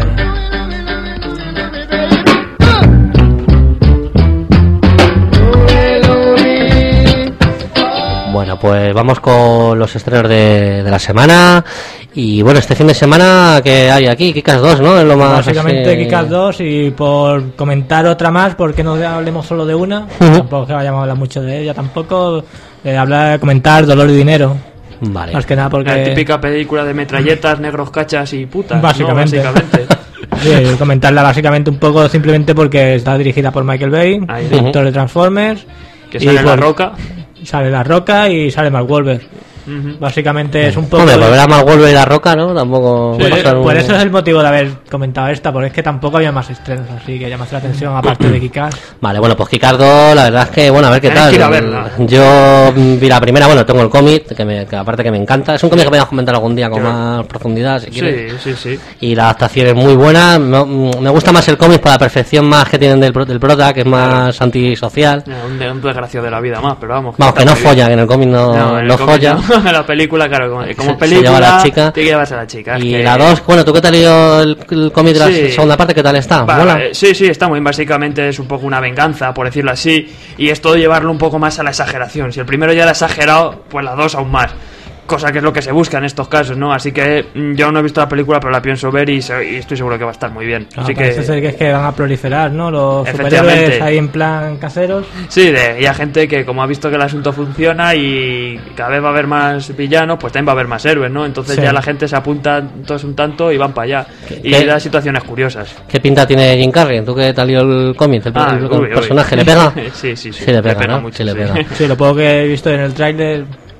Bueno, pues vamos con los estrenos de, de la semana. Y bueno, este fin de semana que hay aquí, Kick-Ass dos, ¿no? Es lo más básicamente así... Kick-Ass dos, y por comentar otra más, porque no hablemos solo de una, uh-huh. tampoco que vayamos a hablar mucho de ella tampoco, eh, hablar, comentar Dolor y Dinero. Vale. Más que nada porque... La típica película de metralletas, negros, cachas y putas. Básicamente. ¿no? Básicamente. Sí, comentarla básicamente un poco simplemente porque está dirigida por Michael Bay, Ahí, director uh-huh. de Transformers. Que sale La Roca. Sale La Roca y sale Mark Wahlberg. Uh-huh. Básicamente uh-huh. es un poco... Hombre, por ver a Mark Wahlberg y La Roca, ¿no? Tampoco... Sí, por, un... por eso es el motivo de haber comentado esta, porque es que tampoco había más estrenos así que llamas la atención aparte de Kick-Ass. Vale, bueno, pues Kick-Ass dos, la verdad es que, bueno, a ver qué tal. Que ir a verla. Yo vi la primera, bueno, tengo el cómic, que, me, que aparte que me encanta. Es un cómic que podemos comentar algún día con Yo... más profundidad, si quieres. Sí, sí, sí. Y la adaptación es muy buena. Me, me gusta más el cómic por la perfección más que tienen del, del prota, que es más antisocial. Un, un desgracio de la vida más, pero vamos. Vamos, que no folla, que en el cómic no, no, en no el cómic folla. No, en la película, claro, como, como se, película, se lleva a la chica. te llevas a la chica. Y que... la dos, bueno, ¿tú qué tal leído el, el cómic de la sí. segunda parte? ¿Qué tal está? Vale, sí, sí, está muy bien. Básicamente es un poco una venganza, por decirlo así, y es todo llevarlo un poco más a la exageración. Si el primero ya era exagerado, pues la dos aún más. Cosa que es lo que se busca en estos casos, ¿no? Así que yo no he visto la película, pero la pienso ver y, se, y estoy seguro que va a estar muy bien. No, Así parece que ser que es que van a proliferar, ¿no? Los superhéroes ahí en plan caseros. Sí, de, y hay gente que como ha visto que el asunto funciona y cada vez va a haber más villanos, pues también va a haber más héroes, ¿no? Entonces sí. ya la gente se apunta todos un tanto y van para allá. Y ¿Qué? da situaciones curiosas. ¿Qué pinta tiene Jim Carrey? ¿Tú qué tal el cómic? ¿El, ah, el, uy, el personaje uy. ¿le pega? sí, sí, sí. Sí le pega, le pega ¿no? mucho. Sí, le pega. Sí, lo poco que he visto en el tráiler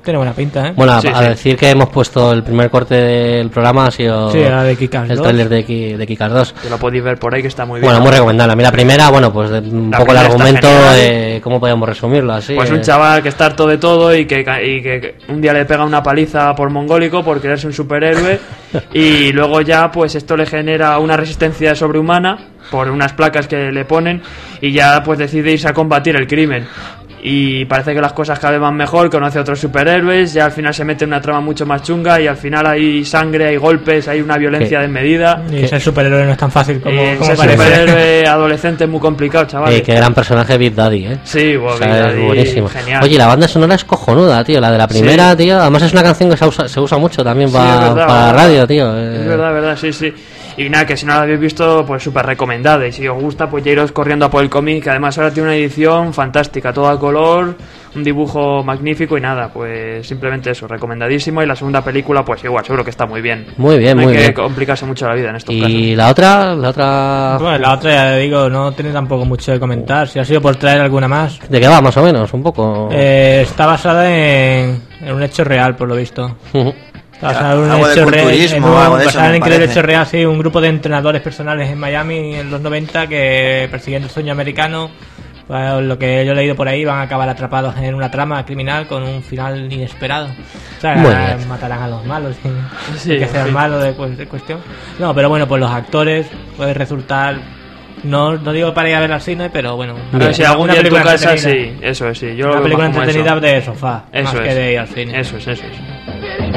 Tiene buena pinta, ¿eh? Bueno, a, Sí, a sí. decir que hemos puesto el primer corte del programa, ha sido Sí, la de Kick-Ass el dos. tráiler de, Ki- de Kick-Ass dos. Que lo podéis ver por ahí, que está muy bien. Bueno, muy recomendable. A mí la primera, bueno, pues de- un La poco el primera está argumento, genial. eh, ¿cómo podemos resumirlo? Así, Pues eh, un chaval que está harto de todo y que, ca- y que un día le pega una paliza por mongólico por quererse un superhéroe y luego ya pues esto le genera una resistencia sobrehumana por unas placas que le ponen y ya pues decide irse a combatir el crimen. Y parece que las cosas cada vez van mejor, conoce a otros superhéroes, ya al final se mete en una trama mucho más chunga y al final hay sangre, hay golpes, hay una violencia Sí. desmedida. Y ser superhéroe no es tan fácil como, Eh, como ser parece. superhéroe adolescente es muy complicado, chaval. eh, qué gran personaje Big Daddy, ¿eh? Sí, O Bobby sea, es Daddy, buenísimo. genial. Oye, la banda sonora es cojonuda, tío. La de la primera, Sí. tío. Además es una canción que se usa, se usa mucho también Sí, pa- es verdad, para la verdad. radio, tío. eh. Es verdad, verdad, sí, sí. Y nada, que si no la habéis visto, pues súper recomendada. Y si os gusta, pues ya iros corriendo a por el cómic, que además ahora tiene una edición fantástica, todo a color, un dibujo magnífico y nada, pues simplemente eso, recomendadísimo. Y la segunda película, pues igual, seguro que está muy bien. Muy bien, no muy hay que bien. complicarse mucho la vida en estos casos. Y la otra, la otra... Bueno, la otra, ya digo, no tiene tampoco mucho de comentar. Si ha sido por traer alguna más. ¿De qué va, más o menos? Un poco... Eh, está basada en, en un hecho real, por lo visto. Está basada en un Algo de hecho real. culturismo, en un- algo de eso, basada me en increíble parece. hecho real, sí, un grupo de entrenadores personales en Miami en los noventa que, persiguiendo el sueño americano, pues, lo que yo he leído por ahí, van a acabar atrapados en una trama criminal con un final inesperado. O sea, Muy bien. matarán a los malos sin, Sí, sin que sea sí. el malo de, cu- de cuestión. No, pero bueno, pues los actores puede resultar. No, no digo para ir a ver al cine, pero bueno. A ver si algún una día en tu película casa, entretenida. sí, eso es, sí. Yo lo Una veo película más como entretenida eso. de sofá, Eso más es. que de ir al cine. Eso es, eso es.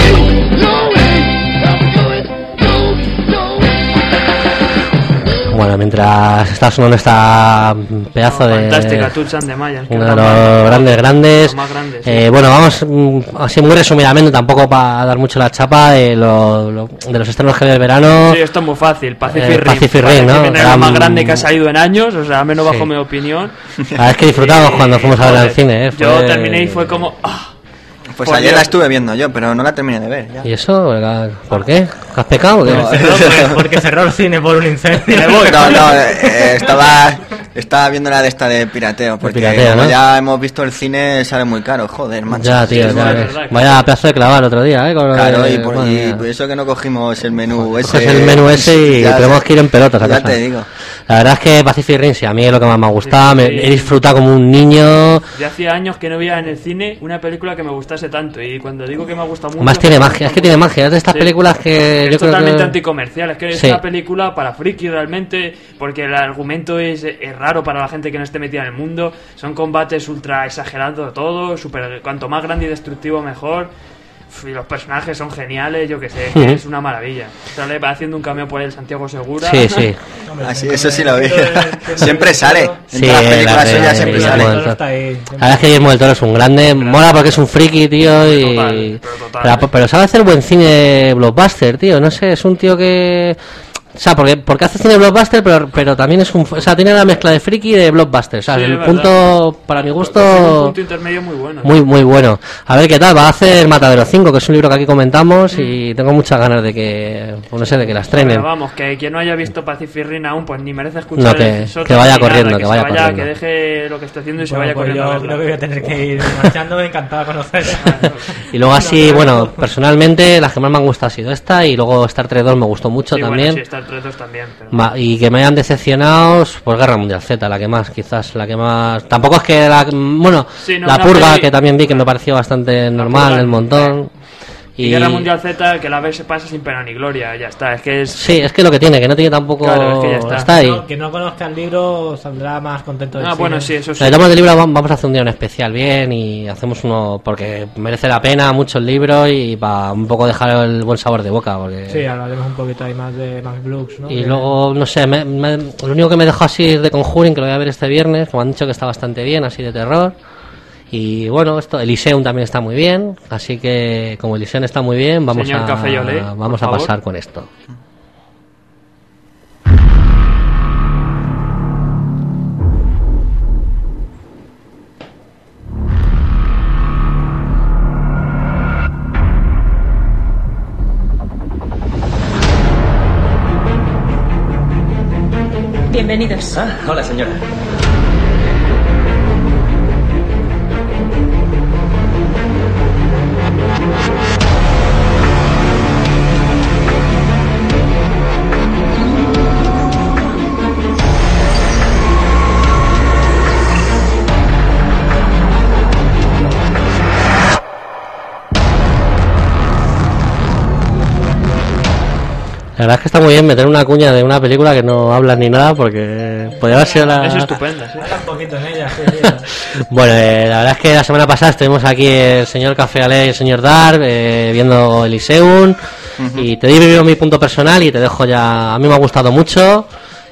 Bueno, mientras está sonando esta pedazo de... Fantástica, Tutsan de Mayas. que Uno es de la más- los grandes, grandes. los más grandes, sí. Eh, bueno, vamos mm, así muy resumidamente, tampoco para dar mucho la chapa de, lo- lo- de los estrenos que hay del verano. Sí, esto es muy fácil. Pacific Eh, Rim. Pacific Rim, ¿no? es la Gran- más grande que ha salido en años, o sea, al menos Sí. bajo mi opinión. La verdad es que disfrutamos Y- cuando fuimos a verla al joder, cine, ¿eh? Yo Fue- terminé y fue como... ah, Pues Por ayer Dios. la estuve viendo yo, pero no la terminé de ver. ya. ¿Y eso? ¿Por qué? ¿Has pecado? o qué? No, Cerró, porque, porque cerró el cine por un incendio. Me voy. No, no, eh, estaba, estaba viendo la de esta de pirateo, porque pirateo, como ¿no? ya hemos visto el cine sale muy caro, joder, macho. Ya, tío, sí, ya es ves. verdad, Vaya pedazo de clavar el otro día, ¿eh? Con lo Claro, de- y por, madre y mía. por eso que no cogimos el menú Coges ese. el menú ese y Ya tenemos te- que ir en pelotas a Ya casa. te digo. La verdad es que Pacific Rim, sí, a mí es lo que más me ha gustado. Sí, Me, sí. he disfrutado como un niño. Ya hacía años que no veía en el cine una película que me gustase tanto. Y cuando digo que me ha gustado mucho... Además tiene me magia, gusta es que tiene mucho. magia. Es de estas Sí. películas que Es yo creo totalmente que... anticomercial, es que es Sí. una película para friki realmente, porque el argumento es, es raro para la gente que no esté metida en el mundo, son combates ultra exagerados todo, super, cuanto más grande y destructivo mejor, Uf, y los personajes son geniales, yo que sé, que Ujú. es una maravilla. Sale haciendo un cameo por el Santiago Segura. Sí, sí. Así, eso sí lo vi. Siempre sale. En Sí, todas las la películas de- suyas siempre Guillermo sale. del Toro. Está ahí. La verdad es que Guillermo del Toro es un grande, mola porque es un friki, tío, y... Total, pero total. pero, pero sabe hacer buen cine blockbuster, tío, no sé, es un tío que... O sea, porque, porque hace cine blockbuster, pero, pero también es un... O sea, tiene la mezcla de friki y de blockbuster, o sea, Sí, el es verdad. punto, para mi Tiene un gusto... punto intermedio muy bueno. Muy, muy bueno. A ver qué tal, va a hacer Matadero cinco, que es un libro que aquí comentamos y tengo muchas ganas de que, pues no sé, de que la estrenen. Pero vamos, que quien no haya visto Pacific Rim aún, pues ni merece escuchar No, que- el sótano que vaya ni nada, corriendo, que, que vaya se vaya, corriendo. que deje lo que está haciendo y se Bueno, vaya pues corriendo a yo verla. creo que voy a tener que ir marchando, encantado de conocer. Y luego así, bueno, personalmente las que más me han gustado ha sido esta y luego Star Trek dos me gustó mucho Sí, bueno, también. sí, Star Trek dos también. Pero... Ma- y que me hayan decepcionado, pues Guerra Mundial Z, la que más, quizás, la que más... Tampoco es que la... Bueno, Sí, no, la una Purga, peli- que también vi que me pareció bastante normal, Purga, el montón. Y Guerra Mundial Z, que la vez se pasa sin pena ni gloria, ya está. Es que es. Sí, es que lo que tiene, que no tiene tampoco... Claro, es que ya está. ahí. No, quien no conozca el libro saldrá más contento del Ah, cine. bueno, sí, eso O sí. sea, el tomo de libro vam- vamos a hacer un día un especial bien y hacemos uno porque merece la pena mucho el libro y para un poco dejar el buen sabor de boca. Porque... Sí, hablaremos un poquito ahí más de Max Brooks, ¿no? Y Que- luego, no sé, me- me- lo único que me dejó así es de Conjuring, que lo voy a ver este viernes, que me han dicho que está bastante bien, así de terror. Y bueno, esto Elysium también está muy bien, así que como Elysium está muy bien, vamos Señor a Café y Olé, por vamos a favor. pasar con esto. Bienvenidos. Ah, hola señora. La verdad es que está muy bien meter una cuña de una película que no habla ni nada, porque podría haber sido la... Es estupenda, sí. Habla un poquito en ella, sí, sí. Bueno, eh, la verdad es que la semana pasada estuvimos aquí el señor Café Ale y el señor Dark eh, viendo Elysium, uh-huh. Y te digo mi punto personal y te dejo ya... A mí me ha gustado mucho.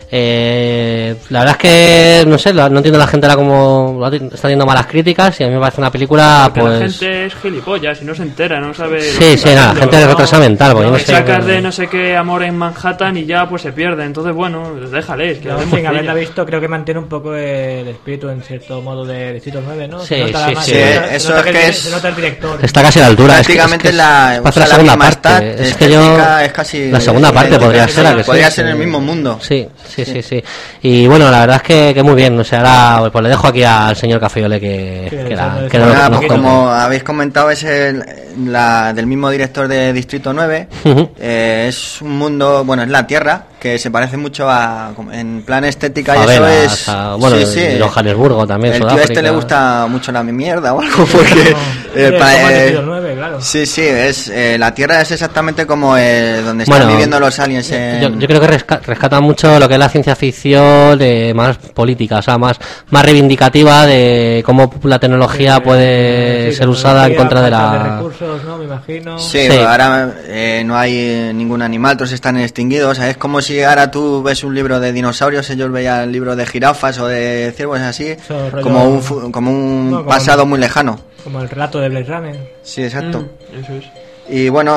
Eh, la verdad es que no sé, no entiendo la gente ahora como está teniendo malas críticas y a mí me parece una película. Porque pues la gente es gilipollas y no se entera, no sabe. Sí, sí, nada, la gente es retrasada mental. No, no no sé, sacas de no sé qué Amor en Manhattan y ya pues se pierde. Entonces, bueno, déjales. Que no, sin haberla visto, creo que mantiene un poco el espíritu en cierto modo de Distrito nueve, ¿no? Sí, se nota sí, más, sí. Se nota, Eso se nota es que que el, es. Se nota el director. Está casi a la altura. Prácticamente es que, es que la. es la segunda parte. Es que yo. Es casi. La segunda parte podría ser. La que podría sí, ser en el mismo mundo. Sí, sí, sí, sí. Y bueno, la verdad es que, que muy bien. O sea, ahora pues le dejo aquí al señor Cafeole que, sí, que, la, que que bueno, lo, pues como habéis comentado, es el, la, del mismo director de Distrito nueve. Uh-huh. Eh, es un mundo, bueno, es la Tierra, que se parece mucho a. En plan estética, y eso es. A, bueno, sí, sí. Johannesburgo también. El tío Sudáfrica. Este le gusta mucho la mierda o algo, porque. No, el, sí, pa, eh, nueve, claro. Sí, sí, es, eh, la Tierra es exactamente como eh, donde están bueno, viviendo los aliens. En... Yo, yo creo que resca- rescata mucho lo que es la ciencia ficción, de más política, o sea, más, más reivindicativa de cómo la tecnología sí, puede sí, ser usada en contra de la. De recursos, ¿no? Me imagino. Sí, sí. Ahora eh, no hay ningún animal, todos están extinguidos. Es como si ahora tú ves un libro de dinosaurios, ellos veían el libro de jirafas o de ciervos, así, rollo, como un, como un no, como pasado el, muy lejano. Como el relato de Blade Runner. Sí, exacto. Mm, eso es. Y bueno,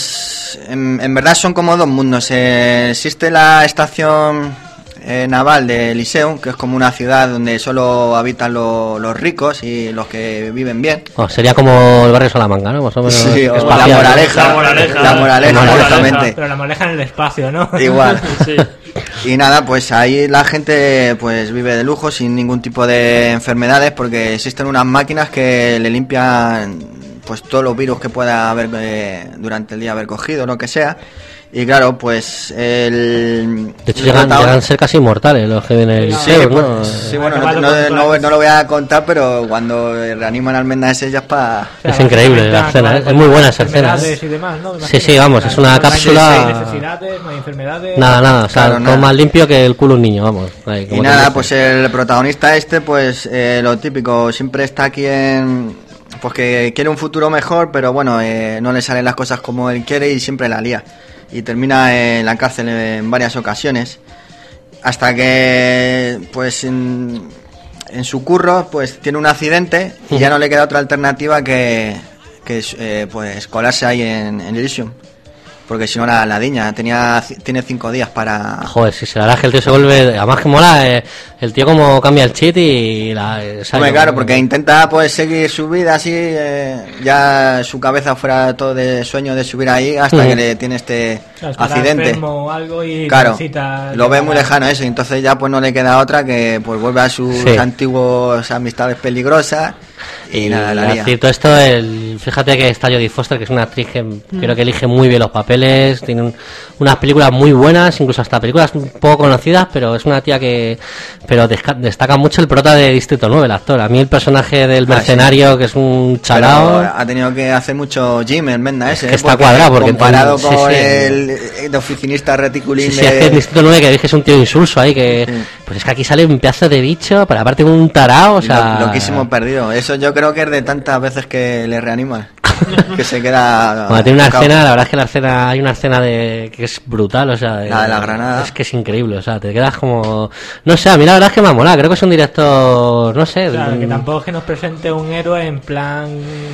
es en, en verdad son como dos mundos. Eh, existe la estación eh, naval de Elysium, que es como una ciudad donde solo habitan lo, los ricos y los que viven bien. Oh, sería como el barrio Salamanca, ¿no? Más o menos. Sí, o la moraleja. La moraleja, la moraleja, exactamente. Pero la moraleja en el espacio, ¿no? Igual. Sí. Y nada, pues ahí la gente pues vive de lujo sin ningún tipo de enfermedades, porque existen unas máquinas que le limpian pues todos los virus que pueda haber eh, durante el día haber cogido, lo que sea. Y claro, pues el... De hecho, llegan, llegan a ser casi inmortales los que vienen el Sí, Liceo, pues, ¿no? sí, bueno, no, no, no, no lo voy a contar, pero cuando reaniman almendras ese ya es para... Es increíble la escena, es muy buena esa escena. Sí, sí, vamos, es una cápsula... No hay necesidades, no hay enfermedades... Nada, nada, o sea, claro, todo nada. Más limpio que el culo un niño, vamos. Ahí, y nada, pues el protagonista este, pues eh, lo típico, siempre está aquí en... Pues que quiere un futuro mejor, pero bueno, eh, no le salen las cosas como él quiere y siempre la lía. Y termina en la cárcel en varias ocasiones, hasta que pues en, en su curro pues tiene un accidente y ya no le queda otra alternativa que, que eh, pues colarse ahí en, en Elysium, porque si no la, la diña tenía tiene cinco días para... Joder, si se la verdad es que el tío se vuelve... Además que mola eh, el tío como cambia el cheat y la... Eh, Hombre, claro, porque intenta pues seguir su vida así, eh, ya su cabeza fuera todo de sueño de subir ahí hasta mm. que le tiene este claro, accidente. O algo y claro, lo ve muy lejano eso, y entonces ya pues no le queda otra que pues vuelve a sus sí. antiguas amistades peligrosas. Y, y nada, la haría. Todo esto, el, fíjate que está Jodie Foster, que es una actriz que mm. creo que elige muy bien los papeles, tiene un, unas películas muy buenas, incluso hasta películas un poco conocidas, pero es una tía que pero desca, destaca mucho el prota de Distrito nueve, el actor. A mí el personaje del mercenario, ah, sí. que es un chalao... Pero ha tenido que hacer mucho gym el Menda ese, es que ¿eh? está porque cuadrado, porque comparado sí, con sí. El, el oficinista reticulín sí, de... Sí, es que el Distrito nueve que dije es un tío insulso ahí, que... Sí. Pues es que aquí sale un pedazo de bicho, pero aparte un tarao, o sea... Lo, loquísimo perdido. Eso yo creo que es de tantas veces que le reaniman. Que se queda... Bueno, tiene una tocado. escena, la verdad es que la escena, hay una escena de que es brutal, o sea... De, la de la granada. Es que es increíble, o sea, te quedas como... No sé, a mí la verdad es que me ha molado, creo que es un director, no sé... Claro, que tampoco es que nos presente un héroe en plan...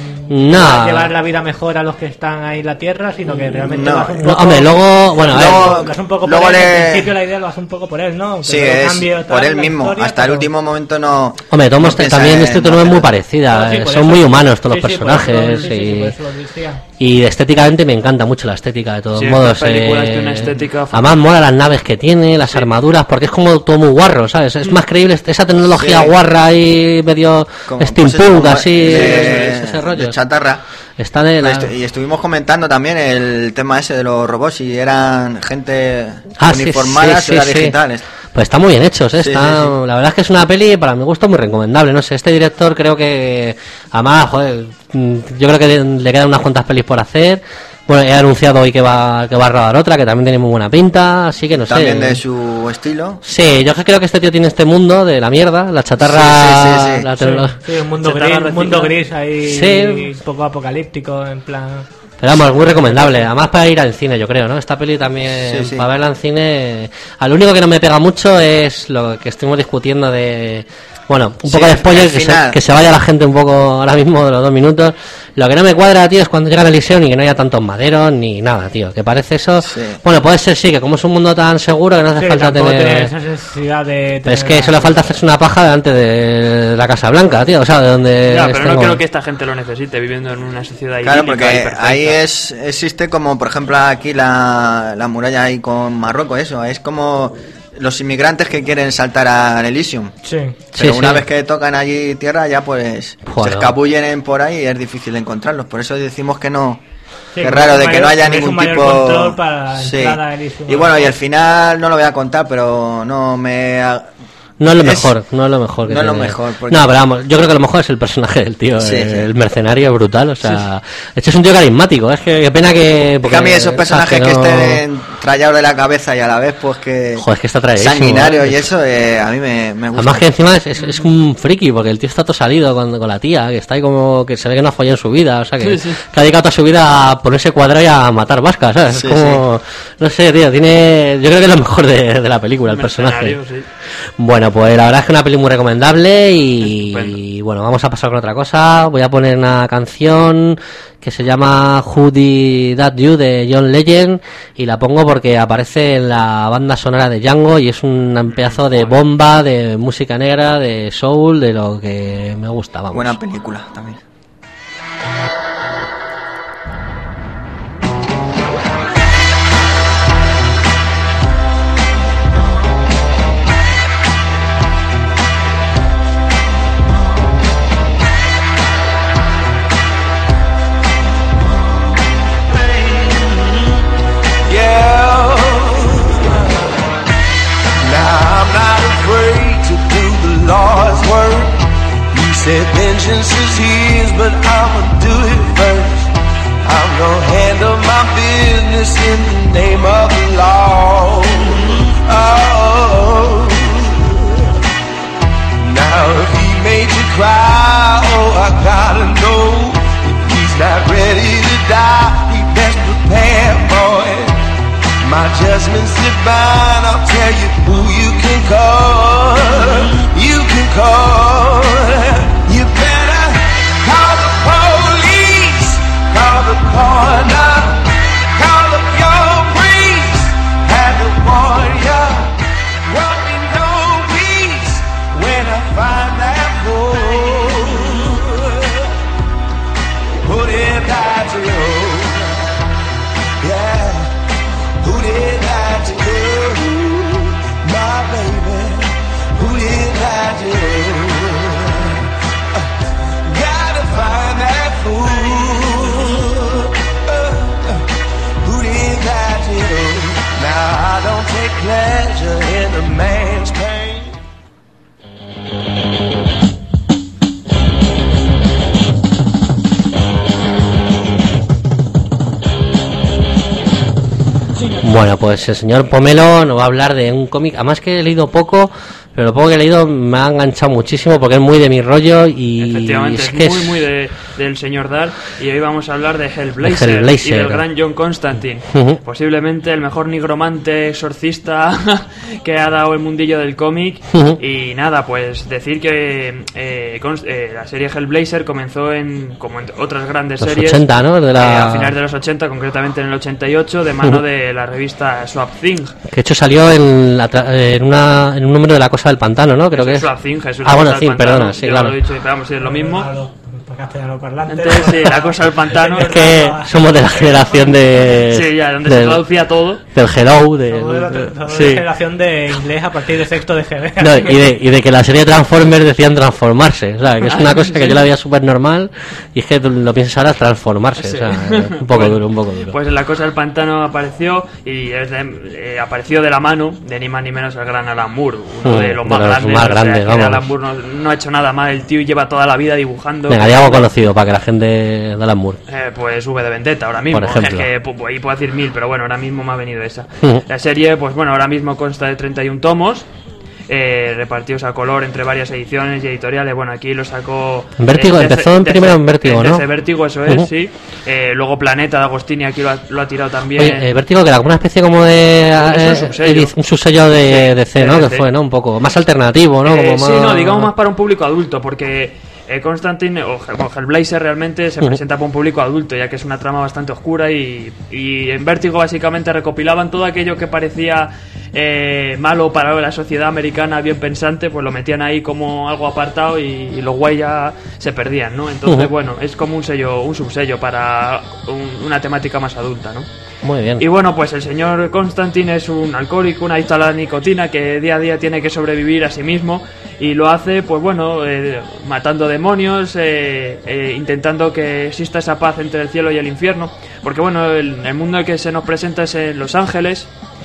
No. Llevar la vida mejor a los que están ahí en la Tierra, sino que realmente no. vas un poco... No, hombre, luego... Bueno, luego, a ver, vas un poco luego por él, le... al principio la idea lo vas un poco por él, ¿no? Sí, es por él mismo, historia, hasta pero... el último momento no... Hombre, Tom no también Distrito nueve es muy parecida, no, sí, son eso, muy humanos todos sí, los personajes sí, y... Sí, sí, sí, y estéticamente me encanta mucho la estética de todos sí, modos. Eh, una estética además mola las naves que tiene, las sí. armaduras, porque es como todo muy guarro, ¿sabes? Es más creíble esa tecnología sí. guarra ahí medio como, steampunk, pues así, de, ese, ese rollo. De chatarra. Está de la... Y estuvimos comentando también el tema ese de los robots, si eran gente ah, uniformada, sí, sí, o era sí, digital. Sí. Pues está muy bien hechos, ¿eh? Sí, está, sí, sí. La verdad es que es una peli, para mi gusto, muy recomendable. No sé, este director creo que... Además, joder, yo creo que le quedan unas cuantas pelis por hacer. Bueno, he anunciado hoy que va que va a rodar otra, que también tiene muy buena pinta, así que no sé. También de su estilo. Sí, yo creo que este tío tiene este mundo de la mierda, la chatarra... Sí, sí, sí, sí. La Sí, tecno- sí, un mundo Chatarra gris, un mundo gris ahí, Sí. un poco apocalíptico, en plan... Pero vamos, muy recomendable, además para ir al cine, yo creo, ¿no? Esta peli también, Sí, sí. para verla en cine... Al único que no me pega mucho es lo que estuvimos discutiendo de... Bueno, un Sí, poco de spoiler, al que se, final. que se vaya la gente un poco ahora mismo de los dos minutos. Lo que no me cuadra, tío, es cuando llega la Elysium y que no haya tantos maderos ni nada, tío. Que parece eso... Sí. Bueno, puede ser, sí, que como es un mundo tan seguro que no hace Sí, falta tampoco tener... tiene esa necesidad de... Pero es tener que solo falta hacerse una paja delante de la Casa Blanca, tío. O sea, de donde... Ya, pero estén no como- creo que esta gente lo necesite viviendo en una sociedad Claro, idílica y porque perfecta. ahí es existe como, por ejemplo, aquí la, la muralla ahí con Marruecos, eso, es como los inmigrantes que quieren saltar al Elysium. Sí. Pero Sí, una sí. vez que tocan allí tierra, ya pues Joder. se escabullen por ahí y es difícil encontrarlos. Por eso decimos que no. Sí, Qué que raro es de que mayor- no haya que es un ningún mayor tipo. control para la Sí. entrada al Elysium. Y bueno, y el final no lo voy a contar, pero no me. ha- No es lo Es- mejor, no es lo mejor que no es lo tiene. mejor, porque- No, pero vamos, yo creo que lo mejor es el personaje del tío, Sí, el, sí. el mercenario brutal, o sea, este es un tío carismático, es que qué pena que... Porque a mí esos personajes sabes que, no- estén trallados de la cabeza y a la vez pues que Joder, es que está traidísimo, sanguinarios ¿eh? y eso eh, a mí me, me gusta. Además que encima es, es, es un friki, porque el tío está todo salido con, con la tía, que está ahí como que se ve que no ha follado en su vida, o sea, que, Sí, sí. que ha dedicado toda su vida a ponerse cuadrado y a matar vascas, ¿sabes? Sí, es como, no sé, tío, tiene, yo creo que es lo mejor de, de la película, el personaje. Mercenario, sí. Bueno, pues la verdad es que una peli muy recomendable y, Estupendo. y bueno, vamos a pasar con otra cosa. Voy a poner una canción que se llama Who Did That You de John Legend y la pongo porque aparece en la banda sonora de Django y es un pedazo de bomba de música negra, de soul, de lo que me gusta, vamos. Buena película también. Yeah. Now I'm not afraid to do the Lord's work. He said vengeance is his, but I'ma do it first. I'm gonna handle my business in the name of the law. Oh. Now if he made you cry, oh I gotta know. If he's not ready to die, he best prepare for it. My judgment's divine, I'll tell you who you can call. You can call. You better call the police, call the coroner, call up your priest, and the warrior. Won't be no peace when I find that fool. Put it back to you. Yeah. Who did that to you, my baby? Who did that to you? Uh, gotta find that fool. Uh, uh, who did that to you? Now I don't take pleasure in a man's pain. Bueno, pues el señor Pomelo nos va a hablar de un cómic, además que he leído poco, pero lo poco que he leído me ha enganchado muchísimo porque es muy de mi rollo y Efectivamente, es es, que muy, es- muy de, del señor Dahl. Y hoy vamos a hablar de Hellblazer, De Hellblazer. y del gran John Constantine. Ujú. Posiblemente el mejor nigromante exorcista que ha dado el mundillo del cómic. Ujú. Y nada, pues decir que eh, Const- eh, la serie Hellblazer comenzó en, como en otras grandes Los series, ochenta, ¿no? De la- eh, a finales de los ochenta, concretamente en el ochenta y ocho, de mano Ujú. de la revista Swamp Thing. que de hecho salió en, la tra- en, una, en un número de La Cosa del Pantano, ¿no? Creo que es. Swamp Thing, Jesús, Ah, la bueno, cosa sí, del pantano. perdona, sí, Yo claro. lo he dicho, pero vamos, es lo mismo. Castellano parlante. Entonces, sí, la cosa del pantano. Es que somos de la generación de. Sí, ya, donde se del, traducía todo. del hello, de. Somos de la, somos sí. de la generación de inglés a partir de sexto de G B. No, y, de, y de que la serie Transformers decían transformarse, o sea, que es una cosa que yo la veía súper normal y es que tú lo piensas ahora transformarse, Sí. o sea, un poco Bueno, duro, un poco duro. Pues la cosa del pantano apareció y es de- eh, apareció de la mano de ni más ni menos el gran Alan Moore, uno Mm, de los de más los grandes. más o sea, grandes, que vamos. Alan Moore no, no ha hecho nada mal, el tío lleva toda la vida dibujando. Venga, ya algo conocido para que la gente de Alan Moore. Eh, pues V de Vendetta ahora mismo. Por ejemplo. Es que pues, ahí puedo decir mil, pero bueno, ahora mismo me ha venido esa. La serie, pues bueno, ahora mismo consta de treinta y un tomos. Eh, repartidos a color entre varias ediciones y editoriales. Bueno, aquí lo sacó... Vértigo, eh, empezó en primero en Vértigo, ¿no? Desde Vértigo, eso es, Uh-huh. sí. Eh, luego Planeta de Agostini aquí lo ha, lo ha tirado también. Oye, eh, Vértigo, que era como una especie como de... Es un eh, subsello. un subsello de, Sí, de C, de ¿no? D C. Que fue, ¿no? Un poco más alternativo, ¿no? Eh, Como sí, más... no, digamos más para un público adulto, porque eh, Constantine o Hell- bueno, Hellblazer realmente se Ujú. presenta para un público adulto, ya que es una trama bastante oscura y, y en Vértigo básicamente recopilaban todo aquello que parecía eh, malo para la sociedad americana bien pensante, pues lo metían ahí como algo apartado y, y los guay ya se perdían, ¿no? Entonces, Ujú. bueno, es como un sello, un subsello para un- una temática más adulta, ¿no? Muy bien. Y bueno, pues el señor Constantine es un alcohólico, un adicto a la nicotina que día a día tiene que sobrevivir a sí mismo y lo hace, pues bueno, eh, matando demonios, eh, eh, intentando que exista esa paz entre el cielo y el infierno, porque bueno, el, el mundo que se nos presenta es en Los Ángeles,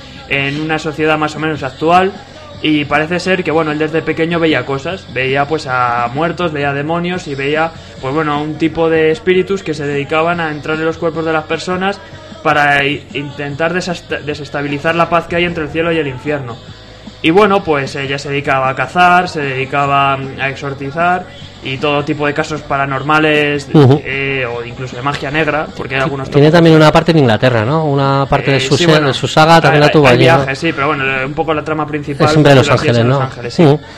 en una sociedad más o menos actual. Y parece ser que, bueno, él desde pequeño veía cosas, veía pues a muertos, veía demonios y veía, pues bueno, un tipo de espíritus que se dedicaban a entrar en los cuerpos de las personas para i- intentar desast- desestabilizar la paz que hay entre el cielo y el infierno. Y bueno, pues ella se dedicaba a cazar, se dedicaba mm, a exorcizar y todo tipo de casos paranormales Ujú. eh, o incluso de magia negra, porque hay algunos Tiene tomos- también una parte en Inglaterra, ¿no? Una parte de, eh, su sí, se- bueno, de su saga también hay- la tuvo hay allí, ¿no? viajes, sí, pero bueno, un poco la trama principal Es siempre de por Los decirlo así, Ángeles, es ¿no? Los Ángeles, sí. Ujú.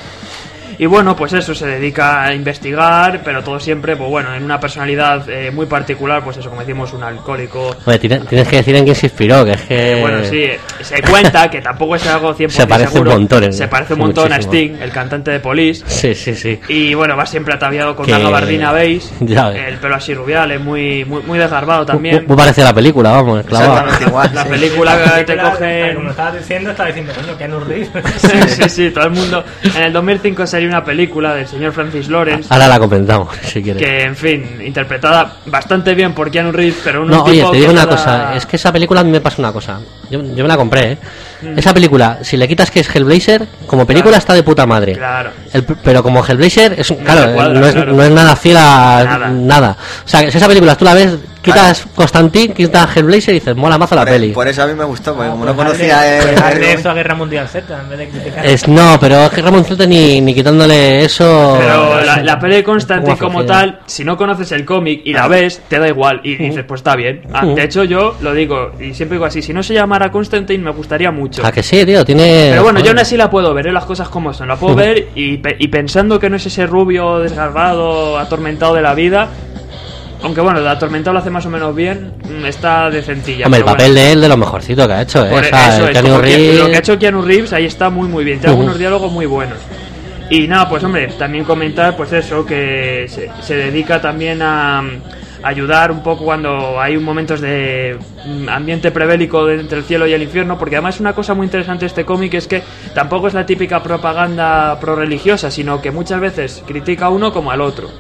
Y bueno, pues eso, se dedica a investigar, pero todo siempre, pues bueno, en una personalidad eh, muy particular, pues eso, como decimos, un alcohólico. Oye, tiene- tienes que decir en quién se inspiró, que es que... Eh, bueno, sí, se cuenta que tampoco es algo cien por ciento Se parece seguro. un montón, ¿eh? Se parece un montón Muchísimo. a Sting, el cantante de Police. Sí, sí, sí. Y bueno, va siempre ataviado con Que- una gabardina beige, Ya ves. el pelo así rubial, es muy, muy, muy desgarbado también. Muy parecido a la película, vamos, clavado. La película que te coge... Como estabas diciendo, estaba diciendo, coño, Keanu Reeves. Sí, sí, sí, todo el mundo. En el dos mil cinco salió una película del señor Francis Lawrence. Ahora la comentamos, si quieres. Que, en fin, interpretada bastante bien por Keanu Reeves, pero un No, oye, tipo te digo que una nada- cosa, es que esa película a mí me pasa una cosa. Yo, yo me la compré, ¿eh? Mm. Esa película, si le quitas que es Hellblazer, como película Claro. está de puta madre. Claro. El- pero como Hellblazer, es, un- No claro, te cuadra, no, es, claro. no es nada fiel a Nada. nada. O sea, si esa película tú la ves, quitas Constantine, quitas Hellblazer y dices, mola mazo la Por, peli. por eso a mí me gustó, porque como Pues no hazle- conocía pues el... hazle eso a Guerra Mundial Z en vez de criticar. Es, no, pero es que Ramón Celta ni, ni quitándole eso... Pero la, la peli de Constantine ¿Cómo como hace? tal, si no conoces el cómic y la ves, te da igual. Y dices, pues está bien. Ah, de hecho, yo lo digo, y siempre digo así, si no se llamara Constantine me gustaría mucho. A que sí, tío, tiene... Pero bueno, yo aún joder. así la puedo ver, ¿eh? Las cosas como son. La puedo Ujú. ver y, pe- y pensando que no es ese rubio desgarrado, atormentado de la vida. Aunque bueno, de atormentado lo hace más o menos bien, mm, está decentilla. Hombre, el pero papel bueno. de él de lo mejorcito que ha hecho, ¿eh? Por O sea, eso el es, Keanu como que Reeves- lo que ha hecho Keanu Reeves ahí está muy muy bien, tiene Ujú. algunos diálogos muy buenos. Y nada, pues hombre, también comentar pues eso, que se, se dedica también a mm, ayudar un poco cuando hay momentos de mm, ambiente prebélico de entre el cielo y el infierno, porque además una cosa muy interesante de este cómic es que tampoco es la típica propaganda pro-religiosa, sino que muchas veces critica a uno como al otro.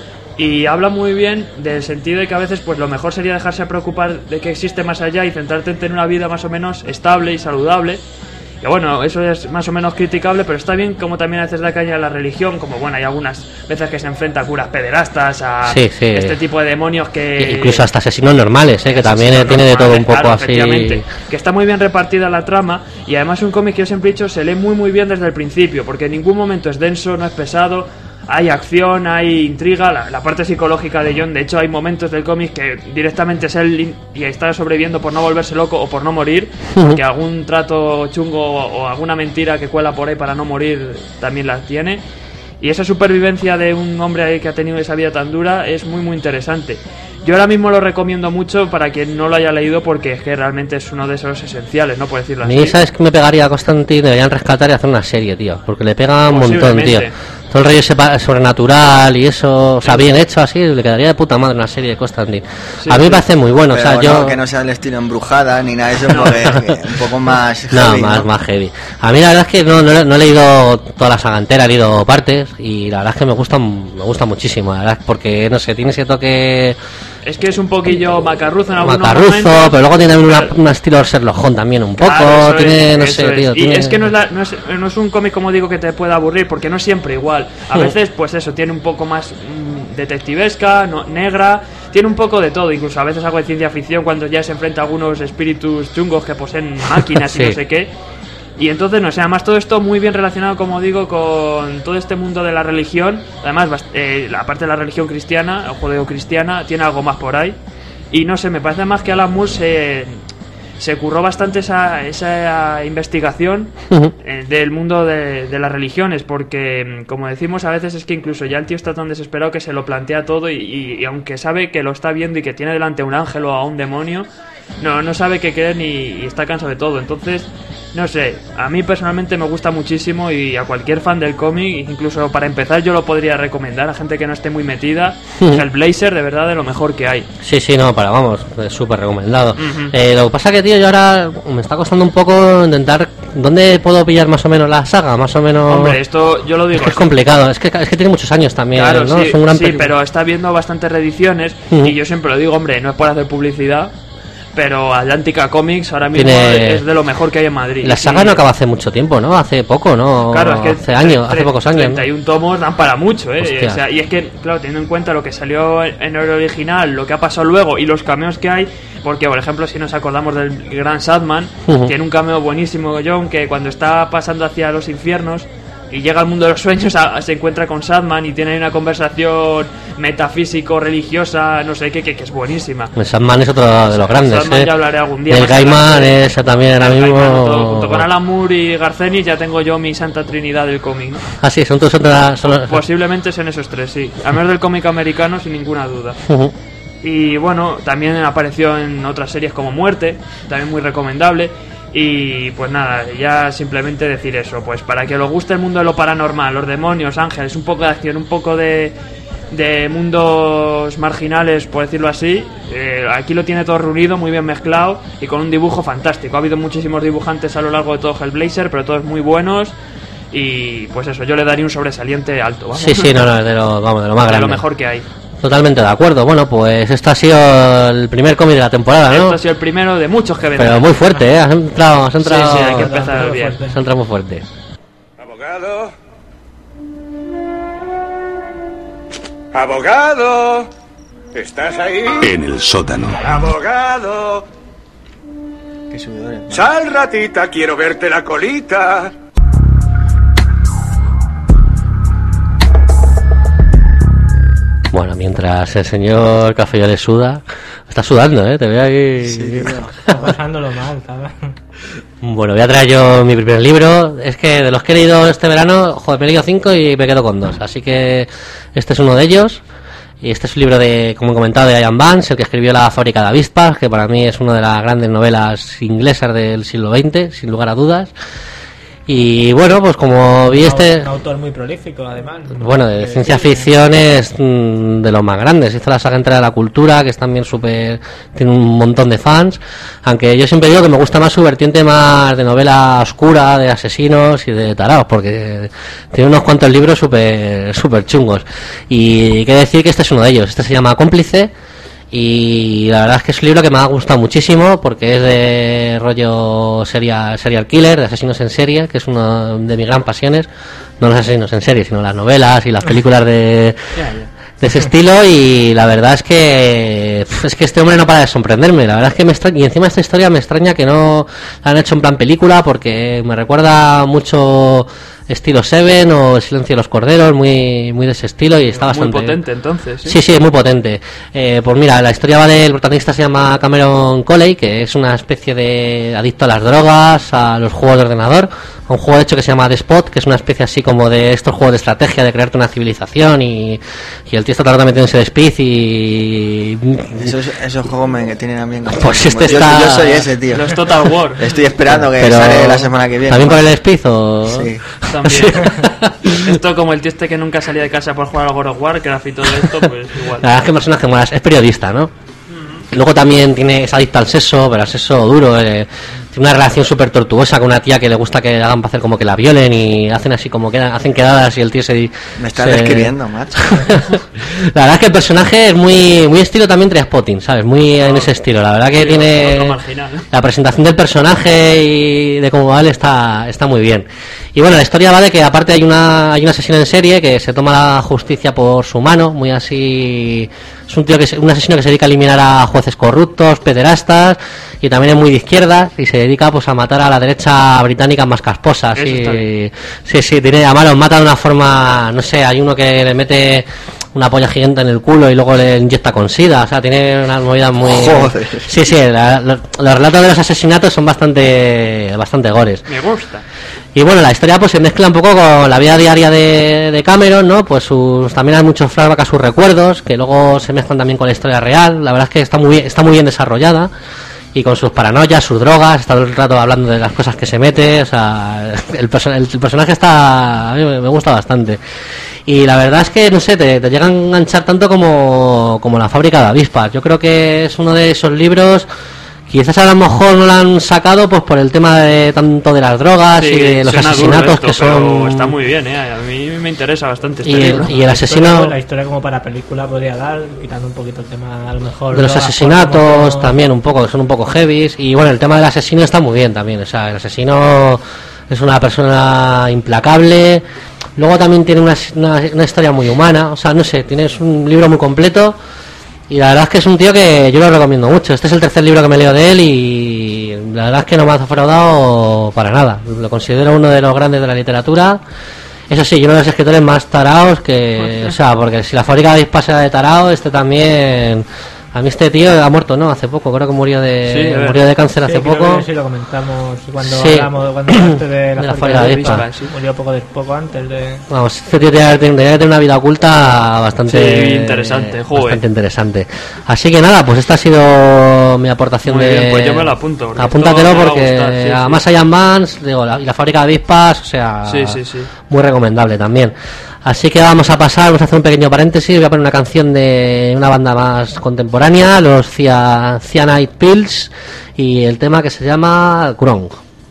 Y habla muy bien del sentido de que a veces pues lo mejor sería dejarse preocupar de que existe más allá y centrarte en tener una vida más o menos estable y saludable. Que bueno, eso es más o menos criticable, pero está bien como también a veces da caña a la religión, como bueno, hay algunas veces que se enfrenta a curas pederastas, a Sí, sí. este tipo de demonios que... Incluso hasta asesinos normales, ¿eh? Que también Asesinos tiene de todo un normales, poco claro, así... efectivamente. Que está muy bien repartida la trama y además un cómic que yo siempre he dicho se lee muy muy bien desde el principio, porque en ningún momento es denso, no es pesado, hay acción, hay intriga, la, la parte psicológica de John, de hecho hay momentos del cómic que directamente es él in- y está sobreviviendo por no volverse loco o por no morir, porque algún trato chungo o, o alguna mentira que cuela por ahí para no morir también la tiene. Y esa supervivencia de un hombre ahí que ha tenido esa vida tan dura es muy muy interesante. Yo ahora mismo lo recomiendo mucho para quien no lo haya leído porque es que realmente es uno de esos esenciales, ¿no? Por decirlo A así. mí, ¿sabes que me pegaría a Constantine? Deberían rescatar y hacer una serie, tío. Porque le pega un montón, tío. Posiblemente. Todo el rollo sepa- sobrenatural y eso, o sea, bien hecho así, le quedaría de puta madre una serie de Constantine. Sí, a mí sí. me parece muy bueno, Pero o sea, no, yo... que no sea el estilo embrujada ni nada de eso, porque un poco más No, heavy, más, ¿no? más heavy. A mí la verdad es que no, no, no he leído toda la saga entera, he leído partes y la verdad es que me gusta, me gusta muchísimo, la verdad, porque, no sé, tiene ese toque Es que es un poquillo macarruzo en algunos macarruzo, momentos. pero luego tiene una, un estilo Sherlock Holmes también un poco, Claro, eso tiene, es, no eso sé, es. tío, Y tiene... es que no es, la- no, es, no es un cómic, como digo, que te pueda aburrir, porque no es siempre igual. A Sí. veces, pues eso, tiene un poco más mm, detectivesca, no, negra, tiene un poco de todo, incluso a veces algo de ciencia ficción cuando ya se enfrenta a algunos espíritus chungos que poseen máquinas sí. y no sé qué. Y entonces, no sé, además todo esto muy bien relacionado, como digo, con todo este mundo de la religión. Además, eh, la parte de la religión cristiana, o judeo-cristiana, tiene algo más por ahí. Y no sé, me parece más que Alan Moore se, se curró bastante esa, esa investigación uh-huh. eh, del mundo de, de las religiones, porque, como decimos, a veces es que incluso ya el tío está tan desesperado que se lo plantea todo y, y, y aunque sabe que lo está viendo y que tiene delante a un ángel o a un demonio, no, no sabe qué creer ni, y está cansado de todo. Entonces... no sé, a mí personalmente me gusta muchísimo y a cualquier fan del cómic, incluso para empezar yo lo podría recomendar a gente que no esté muy metida. Uh-huh. El Blazer, de verdad, de lo mejor que hay. Sí, sí, no, para, vamos, es súper recomendado. Uh-huh. eh, Lo que pasa que, tío, yo ahora me está costando un poco intentar... ¿Dónde puedo pillar más o menos la saga? Más o menos... Hombre, esto yo lo digo... Es, que es complicado, es que, es que tiene muchos años también, claro, ¿no? Sí, es un gran sí per... pero está viendo bastantes reediciones uh-huh. y yo siempre lo digo, hombre, no es por hacer publicidad... pero Atlántica Comics ahora mismo tiene... es de lo mejor que hay en Madrid. La saga sí. no acaba hace mucho tiempo, ¿no? Hace poco, ¿no? Claro, es que hace años, hace pocos años. treinta y uno ¿no? tomos dan para mucho, ¿eh? O sea, y es que, claro, teniendo en cuenta lo que salió en el original, lo que ha pasado luego y los cameos que hay, porque, por ejemplo, si nos acordamos del gran Sandman, uh-huh. tiene un cameo buenísimo, John, que cuando está pasando hacia los infiernos y llega al mundo de los sueños, a, a, se encuentra con Sandman y tiene una conversación metafísico, religiosa, no sé qué, que, que es buenísima. El Sandman es otro de los grandes, Sandman ¿eh? ya hablaré algún día. El Gaiman, esa también ahora mismo... Gaiman, todo, junto con Alan Moore y Garcenis ya tengo yo mi santa trinidad del cómic, ¿no? Ah, sí, son todos otras... Son... Posiblemente son esos tres, sí. A menos del cómic americano, sin ninguna duda. Uh-huh. Y bueno, también apareció en otras series como Muerte, también muy recomendable. Y pues nada, ya simplemente decir eso, pues para que os guste el mundo de lo paranormal, los demonios, ángeles, un poco de acción, un poco de, de mundos marginales, por decirlo así, eh, aquí lo tiene todo reunido, muy bien mezclado y con un dibujo fantástico. Ha habido muchísimos dibujantes a lo largo de todo Hellblazer, pero todos muy buenos. Y pues eso, yo le daría un sobresaliente alto, ¿vamos? Sí, sí, no, no, de lo, vamos, de lo más grande, de lo mejor que hay. Totalmente de acuerdo. Bueno, pues esto ha sido el primer cómic de la temporada, ¿no? Esto ha sido el primero de muchos que vendrán. Pero muy fuerte, ¿eh? Has entrado, has entrado... Sí, sí, hay que empezar bien. Has entrado muy fuerte. Abogado. Abogado. ¿Estás ahí? En el sótano. Abogado. Qué subidores. Sal, ratita, quiero verte la colita. Bueno, mientras el señor Café le suda, está sudando, ¿eh? Te veo ahí... Sí, está pasándolo mal, ¿sabes? Bueno, voy a traer yo mi primer libro. Es que de los que he leído este verano, joder, me he leído cinco y me quedo con dos. Así que este es uno de ellos. Y este es un libro de, como he comentado, de Ian Vance, el que escribió La fábrica de avispas, que para mí es una de las grandes novelas inglesas del siglo veinte, sin lugar a dudas. Y bueno, pues como vi este... Un autor muy prolífico, además. Bueno, de eh, ciencia ficción es mm, de los más grandes. Hizo la saga entera de la cultura, que es también súper... Tiene un montón de fans. Aunque yo siempre digo que me gusta más su vertiente más de novela oscura, de asesinos y de taraos, porque tiene unos cuantos libros súper súper chungos. Y hay que decir que este es uno de ellos. Este se llama Cómplice. Y la verdad es que es un libro que me ha gustado muchísimo porque es de rollo serial, serial killer, de asesinos en serie, que es una de mis gran pasiones. No los asesinos en serie, sino las novelas y las películas de, de ese estilo. Y la verdad es que es que este hombre no para de sorprenderme. La verdad es que me extraña, y encima esta historia me extraña que no la han hecho en plan película, porque me recuerda mucho estilo Seven o El silencio de los corderos, muy muy de ese estilo, y está muy bastante potente entonces, ¿sí? Sí, sí, muy potente. Eh, pues mira, la historia va del protagonista, se llama Cameron Coley, que es una especie de adicto a las drogas, a los juegos de ordenador, a un juego de hecho que se llama The Spot, que es una especie así como de estos juegos de estrategia, de crearte una civilización, y, y el tío está tratando de meter en ese speed y... Esos, esos juegos me tienen a mí en Pues este yo, está... yo soy ese, tío. Los Total War. Estoy esperando que Pero... sale la semana que viene. ¿También por el speed o...? Sí. También. Esto como el tío este que nunca salía de casa por jugar al God of War, que era y todo esto, pues igual. La verdad es que el personaje mola, es periodista, ¿no? Mm-hmm. Luego también tiene, es adicto al sexo, pero al sexo duro, eh, tiene una relación súper tortuosa con una tía que le gusta que le hagan hacer como que la violen y hacen así como que hacen quedadas y el tío se... Me estás se... describiendo, macho. La verdad es que el personaje es muy muy estilo también Trainspotting, ¿sabes? Muy en ese estilo. La verdad que sí, tiene... Marginal, ¿eh? La presentación del personaje y de cómo va él está, está muy bien. Y bueno, la historia va de que aparte hay una hay un asesino en serie que se toma la justicia por su mano, muy así... Es un tío que es un asesino que se dedica a eliminar a jueces corruptos, pederastas, y también es muy de izquierda y se dedica pues a matar a la derecha británica más casposa. Sí, sí, sí, tiene, además los mata de una forma, no sé, hay uno que le mete una polla gigante en el culo y luego le inyecta con sida, o sea, tiene unas movidas muy... Joder. Sí, sí, la, la, los relatos de los asesinatos son bastante bastante gores. Me gusta. Y bueno, la historia pues se mezcla un poco con la vida diaria de, de Cameron, ¿no? Pues sus, también hay muchos flashbacks a sus recuerdos, que luego se mezclan también con la historia real. La verdad es que está muy bien, está muy bien desarrollada. Y con sus paranoias, sus drogas, está todo el rato hablando de las cosas que se mete, o sea, el, perso- el, el personaje está, a mí me, me gusta bastante. Y la verdad es que, no sé, te, te llega a enganchar tanto como, como La fábrica de avispas. Yo creo que es uno de esos libros, quizás a lo mejor no lo han sacado pues por el tema de tanto de las drogas sí, y de los asesinatos esto, que son... Está muy bien, ¿eh? A mí me interesa bastante este y, libro. Y el asesino... La historia como para película podría dar, quitando un poquito el tema a lo mejor... De los asesinatos como... también un poco, que son un poco heavies. Y bueno, el tema del asesino está muy bien también. O sea, el asesino es una persona implacable. Luego también tiene una, una, una historia muy humana. O sea, no sé, tienes un libro muy completo. Y la verdad es que es un tío que yo lo recomiendo mucho. Este es el tercer libro que me leo de él y la verdad es que no me ha defraudado para nada. Lo considero uno de los grandes de la literatura. Eso sí, yo uno de los escritores más taraos que... O sea, porque si La fábrica de avispas era de tarao, este también... A mí este tío ha muerto, ¿no? Hace poco, creo que murió de sí, murió de cáncer sí, hace poco. Sí, lo comentamos cuando sí. hablamos cuando hablaste de La, de la fábrica de avispas. avispas. Sí. Murió poco, de, poco antes de... Vamos, este tío tenía que tener una vida oculta bastante... Sí, interesante, joder. Bastante interesante. Así que nada, pues esta ha sido mi aportación. Muy de... bien, pues yo me la apunto. Apúntatelo porque gustar, sí, además sí. hay Vans, digo, la, y La fábrica de avispas, o sea... Sí, sí, sí. Muy recomendable también. Así que vamos a pasar, vamos a hacer un pequeño paréntesis. Voy a poner una canción de una banda más contemporánea, los Cia- Cyanide Pills, y el tema que se llama Grong.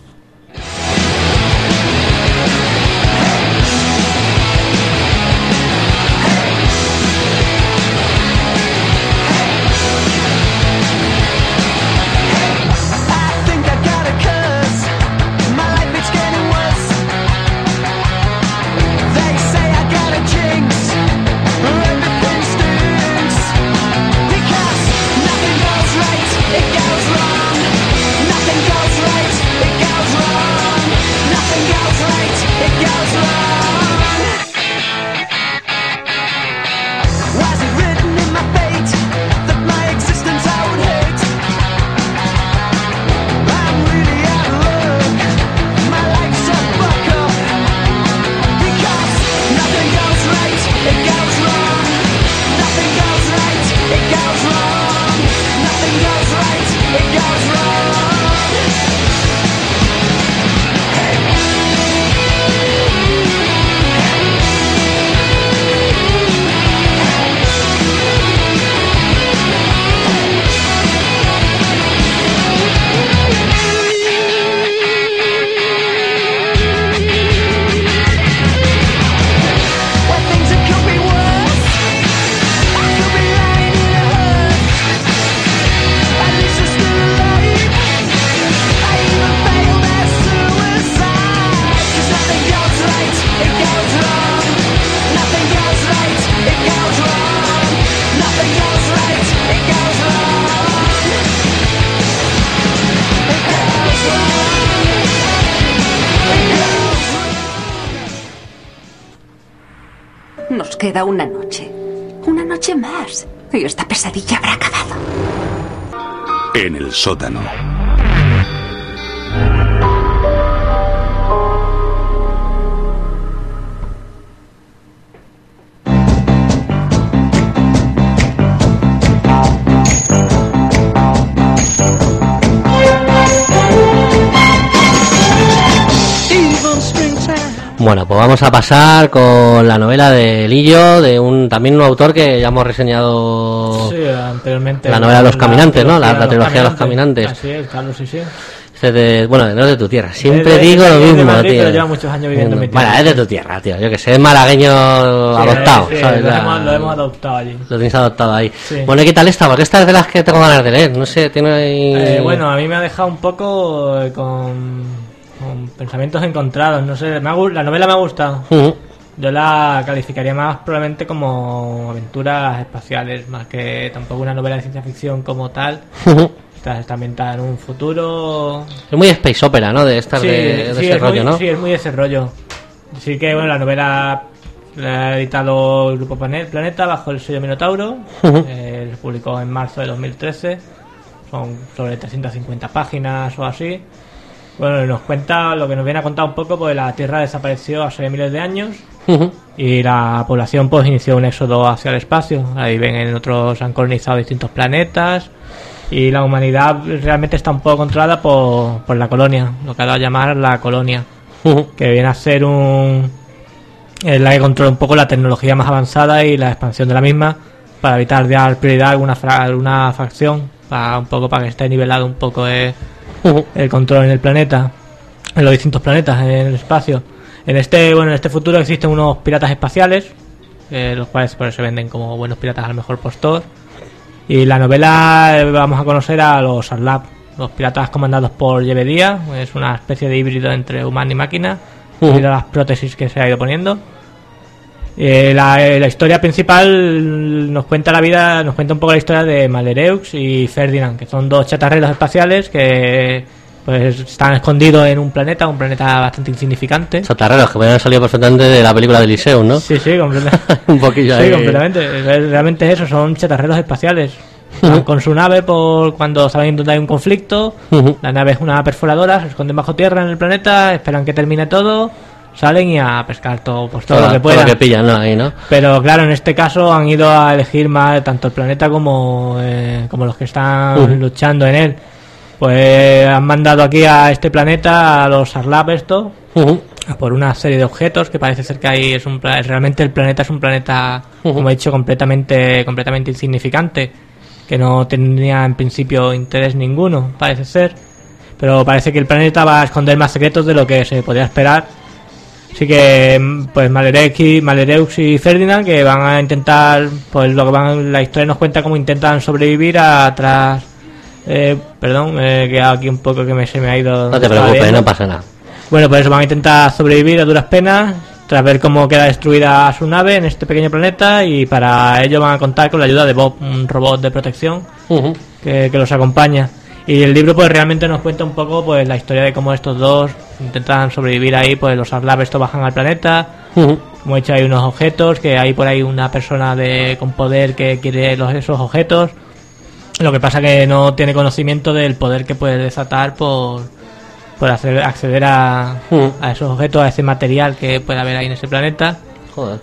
Nos queda una noche. Una noche más. Y esta pesadilla habrá acabado. En el sótano. Bueno, pues vamos a pasar con la novela de Lillo, de un también un autor que ya hemos reseñado sí, anteriormente. La novela de los caminantes, ¿no? La, la trilogía de los caminantes. Así es, Carlos, sí, sí. Este de, bueno, no es de tu tierra. Siempre de, de, digo de, lo de mismo, Madrid, tío. Pero lleva muchos años viviendo en mi tierra. Bueno, es de tu tierra, tío. Yo que sé, es malagueño sí, adoptado, sí, ¿sabes? Lo, La... hemos, lo hemos adoptado allí. Lo tenéis adoptado ahí. Sí. Bueno, ¿y qué tal esta? Porque esta es de las que tengo ganas de leer. No sé, tiene ahí... Eh, bueno, a mí me ha dejado un poco eh, con, con pensamientos encontrados. No sé, me ha, la novela me ha gustado. Uh-huh. Yo la calificaría más probablemente como aventuras espaciales, más que tampoco una novela de ciencia ficción como tal. Uh-huh. Está, está ambientada en un futuro... Es muy space opera, ¿no? De estar sí, de, de sí, ese rollo, muy, ¿no? Sí, es muy de ese rollo. Así que, bueno, la novela la ha editado el Grupo Planeta bajo el sello Minotauro. Uh-huh. Eh, se publicó en marzo de dos mil trece. Son sobre trescientas cincuenta páginas o así. Bueno, nos cuenta lo que nos viene a contar un poco, pues la Tierra desapareció hace miles de años. Uh-huh. Y la población pues inició un éxodo hacia el espacio. Ahí ven en otros, han colonizado distintos planetas. Y la humanidad realmente está un poco controlada por, por la colonia, lo que ha dado a llamar la colonia, uh-huh. que viene a ser un es la que controla un poco la tecnología más avanzada y la expansión de la misma para evitar dar prioridad a alguna, fra, alguna facción, para un poco para que esté nivelado un poco el, uh-huh. el control en el planeta, en los distintos planetas, en el espacio. En este bueno en este futuro existen unos piratas espaciales, eh, los cuales pues, se venden como buenos piratas al mejor postor. Y la novela vamos a conocer a los Sarlacc, los piratas comandados por Yebedia. Es una especie de híbrido entre humano y máquina, uh-huh. debido a las prótesis que se ha ido poniendo. Eh, la, la historia principal nos cuenta la vida, nos cuenta un poco la historia de Malhereux y Ferdinand, que son dos chatarreros espaciales que pues están escondidos en un planeta, un planeta bastante insignificante. Chatarreros, que podrían salir perfectamente de la película de Elysium, ¿no? Sí, sí, completamente. un poquillo sí, ahí. completamente. Realmente es eso, son chatarreros espaciales. Uh-huh. Con su nave por cuando saben dónde hay un conflicto. Uh-huh. La nave es una perforadora, se esconden bajo tierra en el planeta, esperan que termine todo, salen y a pescar todo, pues todo, todo lo que puedan. Todo lo que pillan, ¿no? Ahí, ¿no? Pero claro, en este caso han ido a elegir más tanto el planeta como, eh, como los que están uh-huh. luchando en él. Pues han mandado aquí a este planeta a los Sarlacc esto uh-huh. por una serie de objetos que parece ser que ahí es un realmente el planeta es un planeta uh-huh. como he dicho completamente completamente insignificante, que no tenía en principio interés ninguno, parece ser, pero parece que el planeta va a esconder más secretos de lo que se podía esperar. Así que pues Malhereux y, Malhereux y Ferdinand que van a intentar, pues lo que van la historia nos cuenta cómo intentan sobrevivir atrás. Eh, perdón, me he quedado aquí un poco que me, se me ha ido... No te preocupes, no pasa nada. Bueno, pues eso, van a intentar sobrevivir a duras penas tras ver cómo queda destruida su nave en este pequeño planeta, y para ello van a contar con la ayuda de Bob, un robot de protección uh-huh. que, que los acompaña. Y el libro pues realmente nos cuenta un poco pues la historia de cómo estos dos intentan sobrevivir ahí, pues los Sarlacc estos bajan al planeta. Uh-huh. Como he dicho, hay unos objetos, que hay por ahí una persona de con poder que quiere los, esos objetos. Lo que pasa que no tiene conocimiento del poder que puede desatar por, por hacer, acceder a, uh. a esos objetos, a ese material que puede haber ahí en ese planeta. Joder.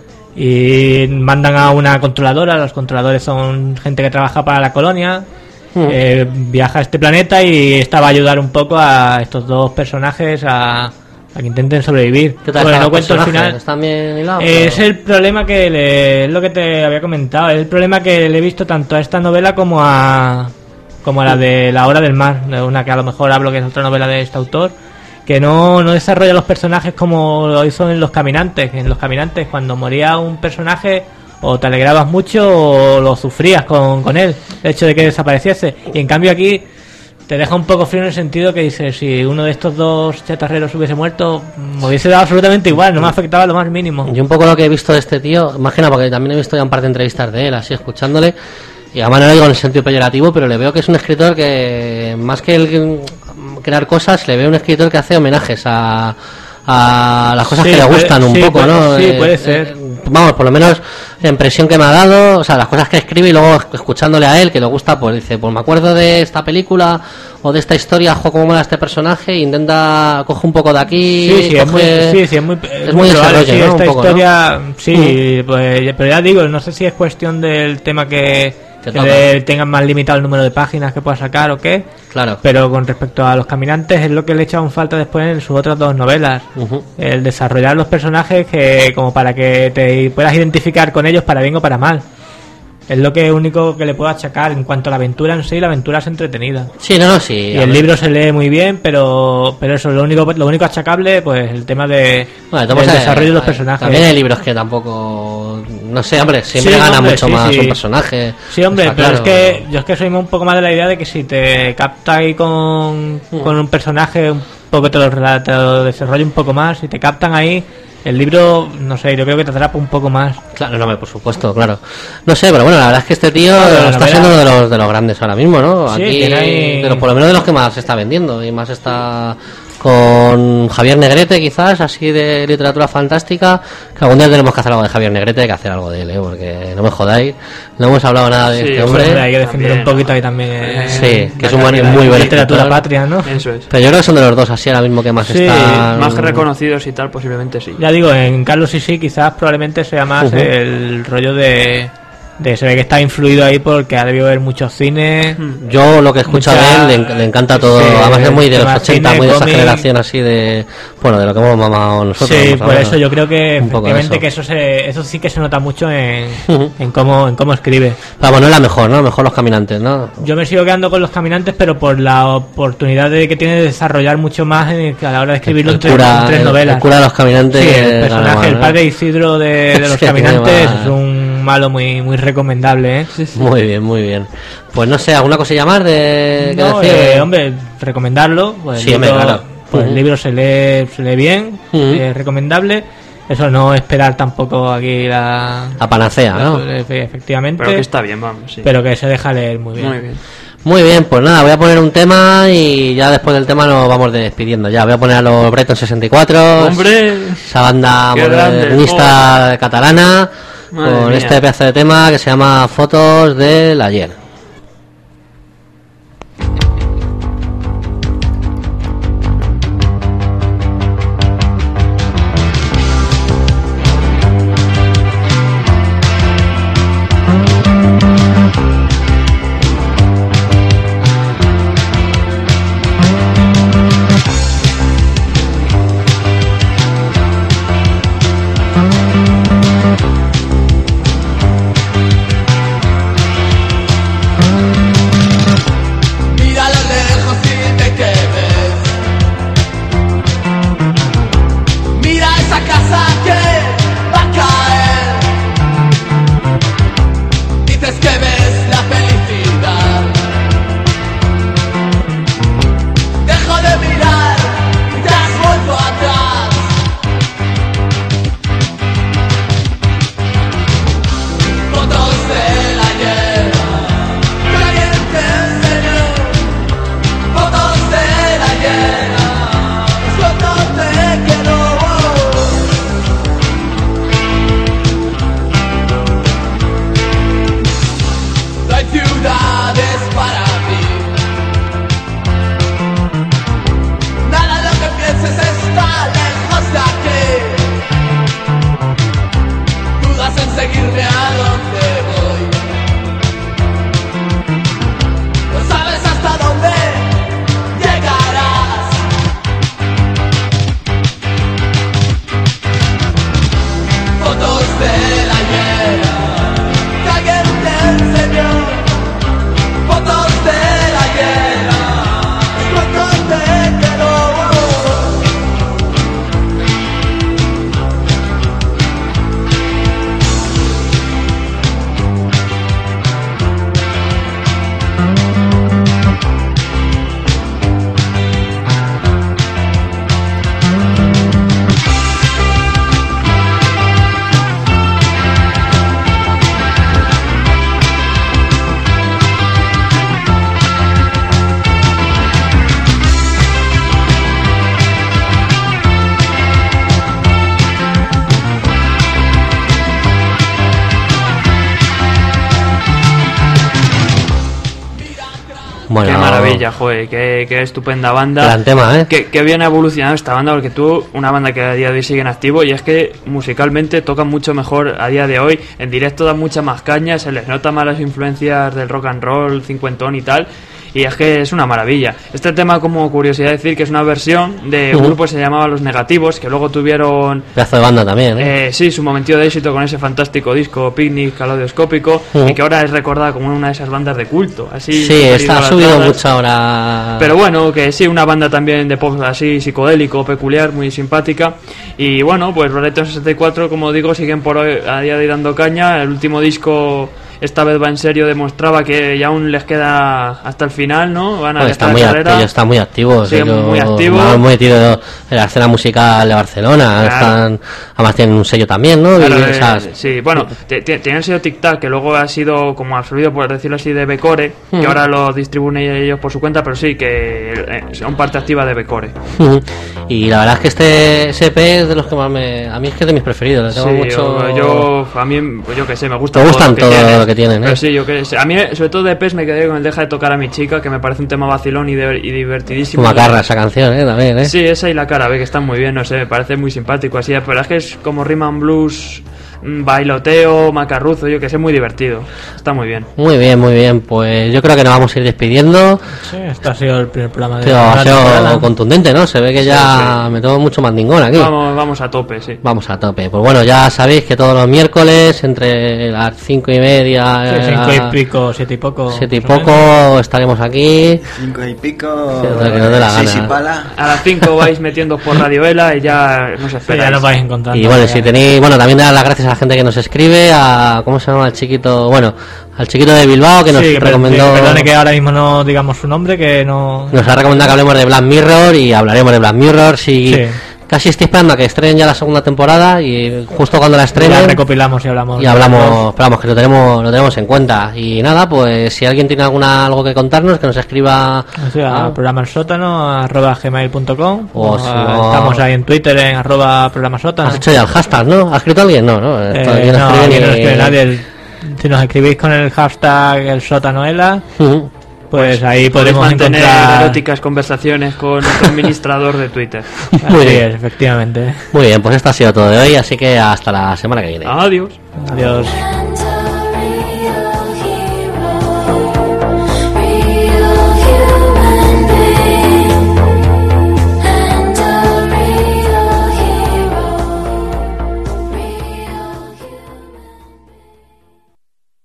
Y mandan a una controladora. Los controladores son gente que trabaja para la colonia. Uh. Eh, viaja a este planeta y esta va a ayudar un poco a estos dos personajes a... a que intenten sobrevivir. ¿Qué tal? Bueno, no cuento el final. ¿Están bien hilados? Eh, es el problema que le, es lo que te había comentado, es el problema que le he visto tanto a esta novela como a como a la de La Hora del Mar, una que a lo mejor hablo que es otra novela de este autor, que no, no desarrolla los personajes como lo hizo en Los Caminantes. En Los Caminantes, cuando moría un personaje, o te alegrabas mucho o lo sufrías con, con él, el hecho de que desapareciese. Y en cambio aquí te deja un poco frío en el sentido que dices, si uno de estos dos chatarreros hubiese muerto, me hubiese dado absolutamente igual, no me afectaba lo más mínimo. Yo un poco lo que he visto de este tío, imagina, porque también he visto ya un par de entrevistas de él, así escuchándole, y además no lo digo en el sentido peyorativo, pero le veo que es un escritor que, más que el crear cosas, le veo un escritor que hace homenajes a, a las cosas sí, que le gustan puede, un sí, poco, puede, ¿no? Sí, eh, puede ser. Eh, vamos, por lo menos la impresión que me ha dado, o sea, las cosas que escribe, y luego escuchándole a él, que le gusta, pues dice, pues me acuerdo de esta película o de esta historia, jo, cómo mola este personaje, e intenta, coge un poco de aquí, sí, sí, coge, es muy, sí, sí, es muy, es es muy probable, desarrollo, sí, ¿no? esta Un poco, historia, ¿no? sí, mm. pues, pero ya digo, no sé si es cuestión del tema que, que de, tengan más limitado el número de páginas que pueda sacar o qué, claro. Pero con respecto a Los Caminantes es lo que le he echado en falta después en sus otras dos novelas, uh-huh. el desarrollar los personajes que como para que te puedas identificar con ellos para bien o para mal. Es lo que único que le puedo achacar. En cuanto a la aventura en sí, la aventura es entretenida. Sí, no, no, sí. Y el libro se lee muy bien, pero pero eso, lo único lo único achacable, pues el tema de bueno, del el desarrollo de los personajes. También hay libros que tampoco... No sé, hombre, siempre sí, gana hombre, mucho sí, más sí. un personaje. Sí, hombre, Está pero claro. es que yo es que soy un poco más de la idea de que si te capta ahí con, con un personaje, un poco te lo, rela- te lo desarrolla un poco más, si te captan ahí... El libro, no sé, yo creo que te atrapa un poco más. Claro, no, por supuesto, claro. No sé, pero bueno, la verdad es que este tío Claro, la está novela- siendo uno de los, de los grandes ahora mismo, ¿no? Sí, Aquí, tiene ahí- de los, por lo menos de los que más se está vendiendo. Y más está con Javier Negrete, quizás, así de literatura fantástica. Que algún día tenemos que hacer algo de Javier Negrete, hay que hacer algo de él, ¿eh? Porque no me jodáis, no hemos hablado nada de Sí, este hombre. hombre, hay que defender un poquito ahí también. eh, Sí, que la es un buen, calidad muy de buen literatura escritor. patria, ¿no? Eso es. Pero yo creo que son de los dos así ahora mismo que más Sí, están... Más que reconocidos y tal, posiblemente sí. Ya digo, en Carlos y sí, quizás probablemente sea más Ujú. el rollo de, de... Se ve que está influido ahí porque ha debido ver muchos cines. Yo lo que escucho Mucha- de él le, en- le encanta todo. sí, Además es muy de los tema ochenta, cine, muy de esa cómic. generación así de... Bueno, de lo que hemos mamado nosotros. Sí, vamos a por ver. eso yo creo que Un poco de efectivamente eso. que eso se, eso sí que se nota mucho en, en cómo en cómo escribe. Vamos, no es la mejor, ¿no? Mejor Los Caminantes, ¿no? Yo me sigo quedando con Los Caminantes, pero por la oportunidad de que tiene de desarrollar mucho más en- a la hora de escribirlo en, El tres, cura- en tres el- novelas. el cura de Los Caminantes Sí, el gana personaje, más, el ¿no? padre Isidro de, de Los Sí, Caminantes más. es un malo muy muy recomendable, ¿eh? Muy bien, muy bien. Pues no sé, ¿alguna cosilla más de que No, decir? eh, hombre, recomendarlo. Pues Sí, el hombre, libro, claro. pues Ujú. el libro se lee, se lee bien, Ujú. es recomendable. Eso no esperar tampoco aquí la... La panacea, ¿no? la- efectivamente. Pero que está bien, vamos, sí. Pero que se deja leer muy bien. Muy bien. Muy bien, pues nada, voy a poner un tema y ya después del tema nos vamos despidiendo. Ya voy a poner a los Breton sesenta y cuatro. ¡Hombre! Esa banda ¡Qué grande! modernista catalana. Madre Con mía. este pedazo de tema que se llama Fotos del Ayer. Bueno, qué maravilla, joder, qué, qué estupenda banda. Gran tema, ¿eh? Qué, qué bien ha evolucionado esta banda, porque tú, una banda que a día de hoy sigue en activo, y es que musicalmente tocan mucho mejor a día de hoy, en directo dan mucha más caña, se les nota más las influencias del rock and roll, cincuentón y tal, y es que es una maravilla. Este tema, como curiosidad decir, que es una versión de un Uh-huh. grupo que se llamaba Los Negativos, que luego tuvieron... Pedazo de banda también, ¿eh? Eh, sí, su momento de éxito con ese fantástico disco Picnic Caleidoscópico, Uh-huh. y que ahora es recordada como una de esas bandas de culto. Así, Sí, súper está idolatradas. subido mucho ahora. Pero bueno, que sí, una banda también de pop así psicodélico, peculiar, muy simpática. Y bueno, pues Roleto sesenta y cuatro, como digo, siguen por hoy a día de hoy dando caña. El último disco, esta vez va en serio, demostraba que ya aún les queda hasta el final, ¿no? Van a Pues dejar está muy, la act- carrera. ellos están muy activos. Siguen ellos muy activos. van muy metidos en la escena musical de Barcelona. Claro. Están, además tienen un sello también, ¿no? Claro, Y eh, esas- sí, bueno, t- t- tiene el sello Tic Tac, que luego ha sido como absorbido, por decirlo así, de Becore, Mm. que ahora lo distribuyen ellos por su cuenta, pero sí, que eh, son parte activa de Becore. Y la verdad es que este S P es de los que más me... A mí es que es de mis preferidos. Le Sí, tengo mucho... yo, yo- a mí, pues yo que sé, me gusta Me gustan todo todo lo lo que tienen, Pero ¿eh? sí, yo que sé. A mí, sobre todo de E Pes, me quedé con el Deja de tocar a mi chica, que me parece un tema vacilón y, de- y divertidísimo. Como acarra esa canción, ¿eh? También, ¿eh? Sí, esa y la cara, ve que están muy bien, no sé, me parece muy simpático así, pero es que es como rhythm and blues, mm, bailoteo, macarruzo, yo que sé, muy divertido. Está muy bien. Muy bien, muy bien. Pues yo creo que nos vamos a ir despidiendo. Sí, este ha sido el primer programa de Pero la ha sido temporada. contundente, ¿no? Se ve que ya me tomo mucho mandingón aquí. Vamos, vamos a tope, sí. Vamos a tope. Pues bueno, ya sabéis que todos los miércoles, entre las cinco y media, Sí, eh, cinco a- y pico, siete y poco. siete y más o menos. poco, estaremos aquí. Cinco y pico. Sí, lo que nos dé la sí, gana. sí, pala. A las cinco vais metiendo por Radio Vela y ya nos esperáis. ya nos vais encontrando. Y bueno, ya. si tenéis, bueno, también dar las gracias a la gente que nos escribe, a, ¿cómo se llama el chiquito? Bueno, al chiquito de Bilbao que nos Sí, que per- recomendó, sí, perdone que ahora mismo no digamos su nombre, que no... nos ha recomendado que hablemos de Black Mirror y hablaremos de Black Mirror. Si Sí. casi estoy esperando a que estrenen ya la segunda temporada y justo cuando la Ya estrenen recopilamos y hablamos. y hablamos, pero vamos, que lo tenemos, lo tenemos en cuenta. Y nada, pues si alguien tiene alguna algo que contarnos, que nos escriba. O sea, Ah, programa el sótano arroba gmail punto com. O si no- Estamos ahí en Twitter en arroba programa sótano. ¿Has hecho ya el hashtag, no? ¿Ha escrito alguien? No, no. Eh, Esto aquí no no, escribe aquí ni- no escribe nadie. El- Si nos escribís con el hashtag el sótanoela, Ujú. pues ahí Podéis podremos mantener encontrar... eróticas conversaciones con nuestro administrador de Twitter. Muy Así bien. es, efectivamente. Muy bien, pues esto ha sido todo de hoy, así que hasta la semana que viene. Adiós. Adiós.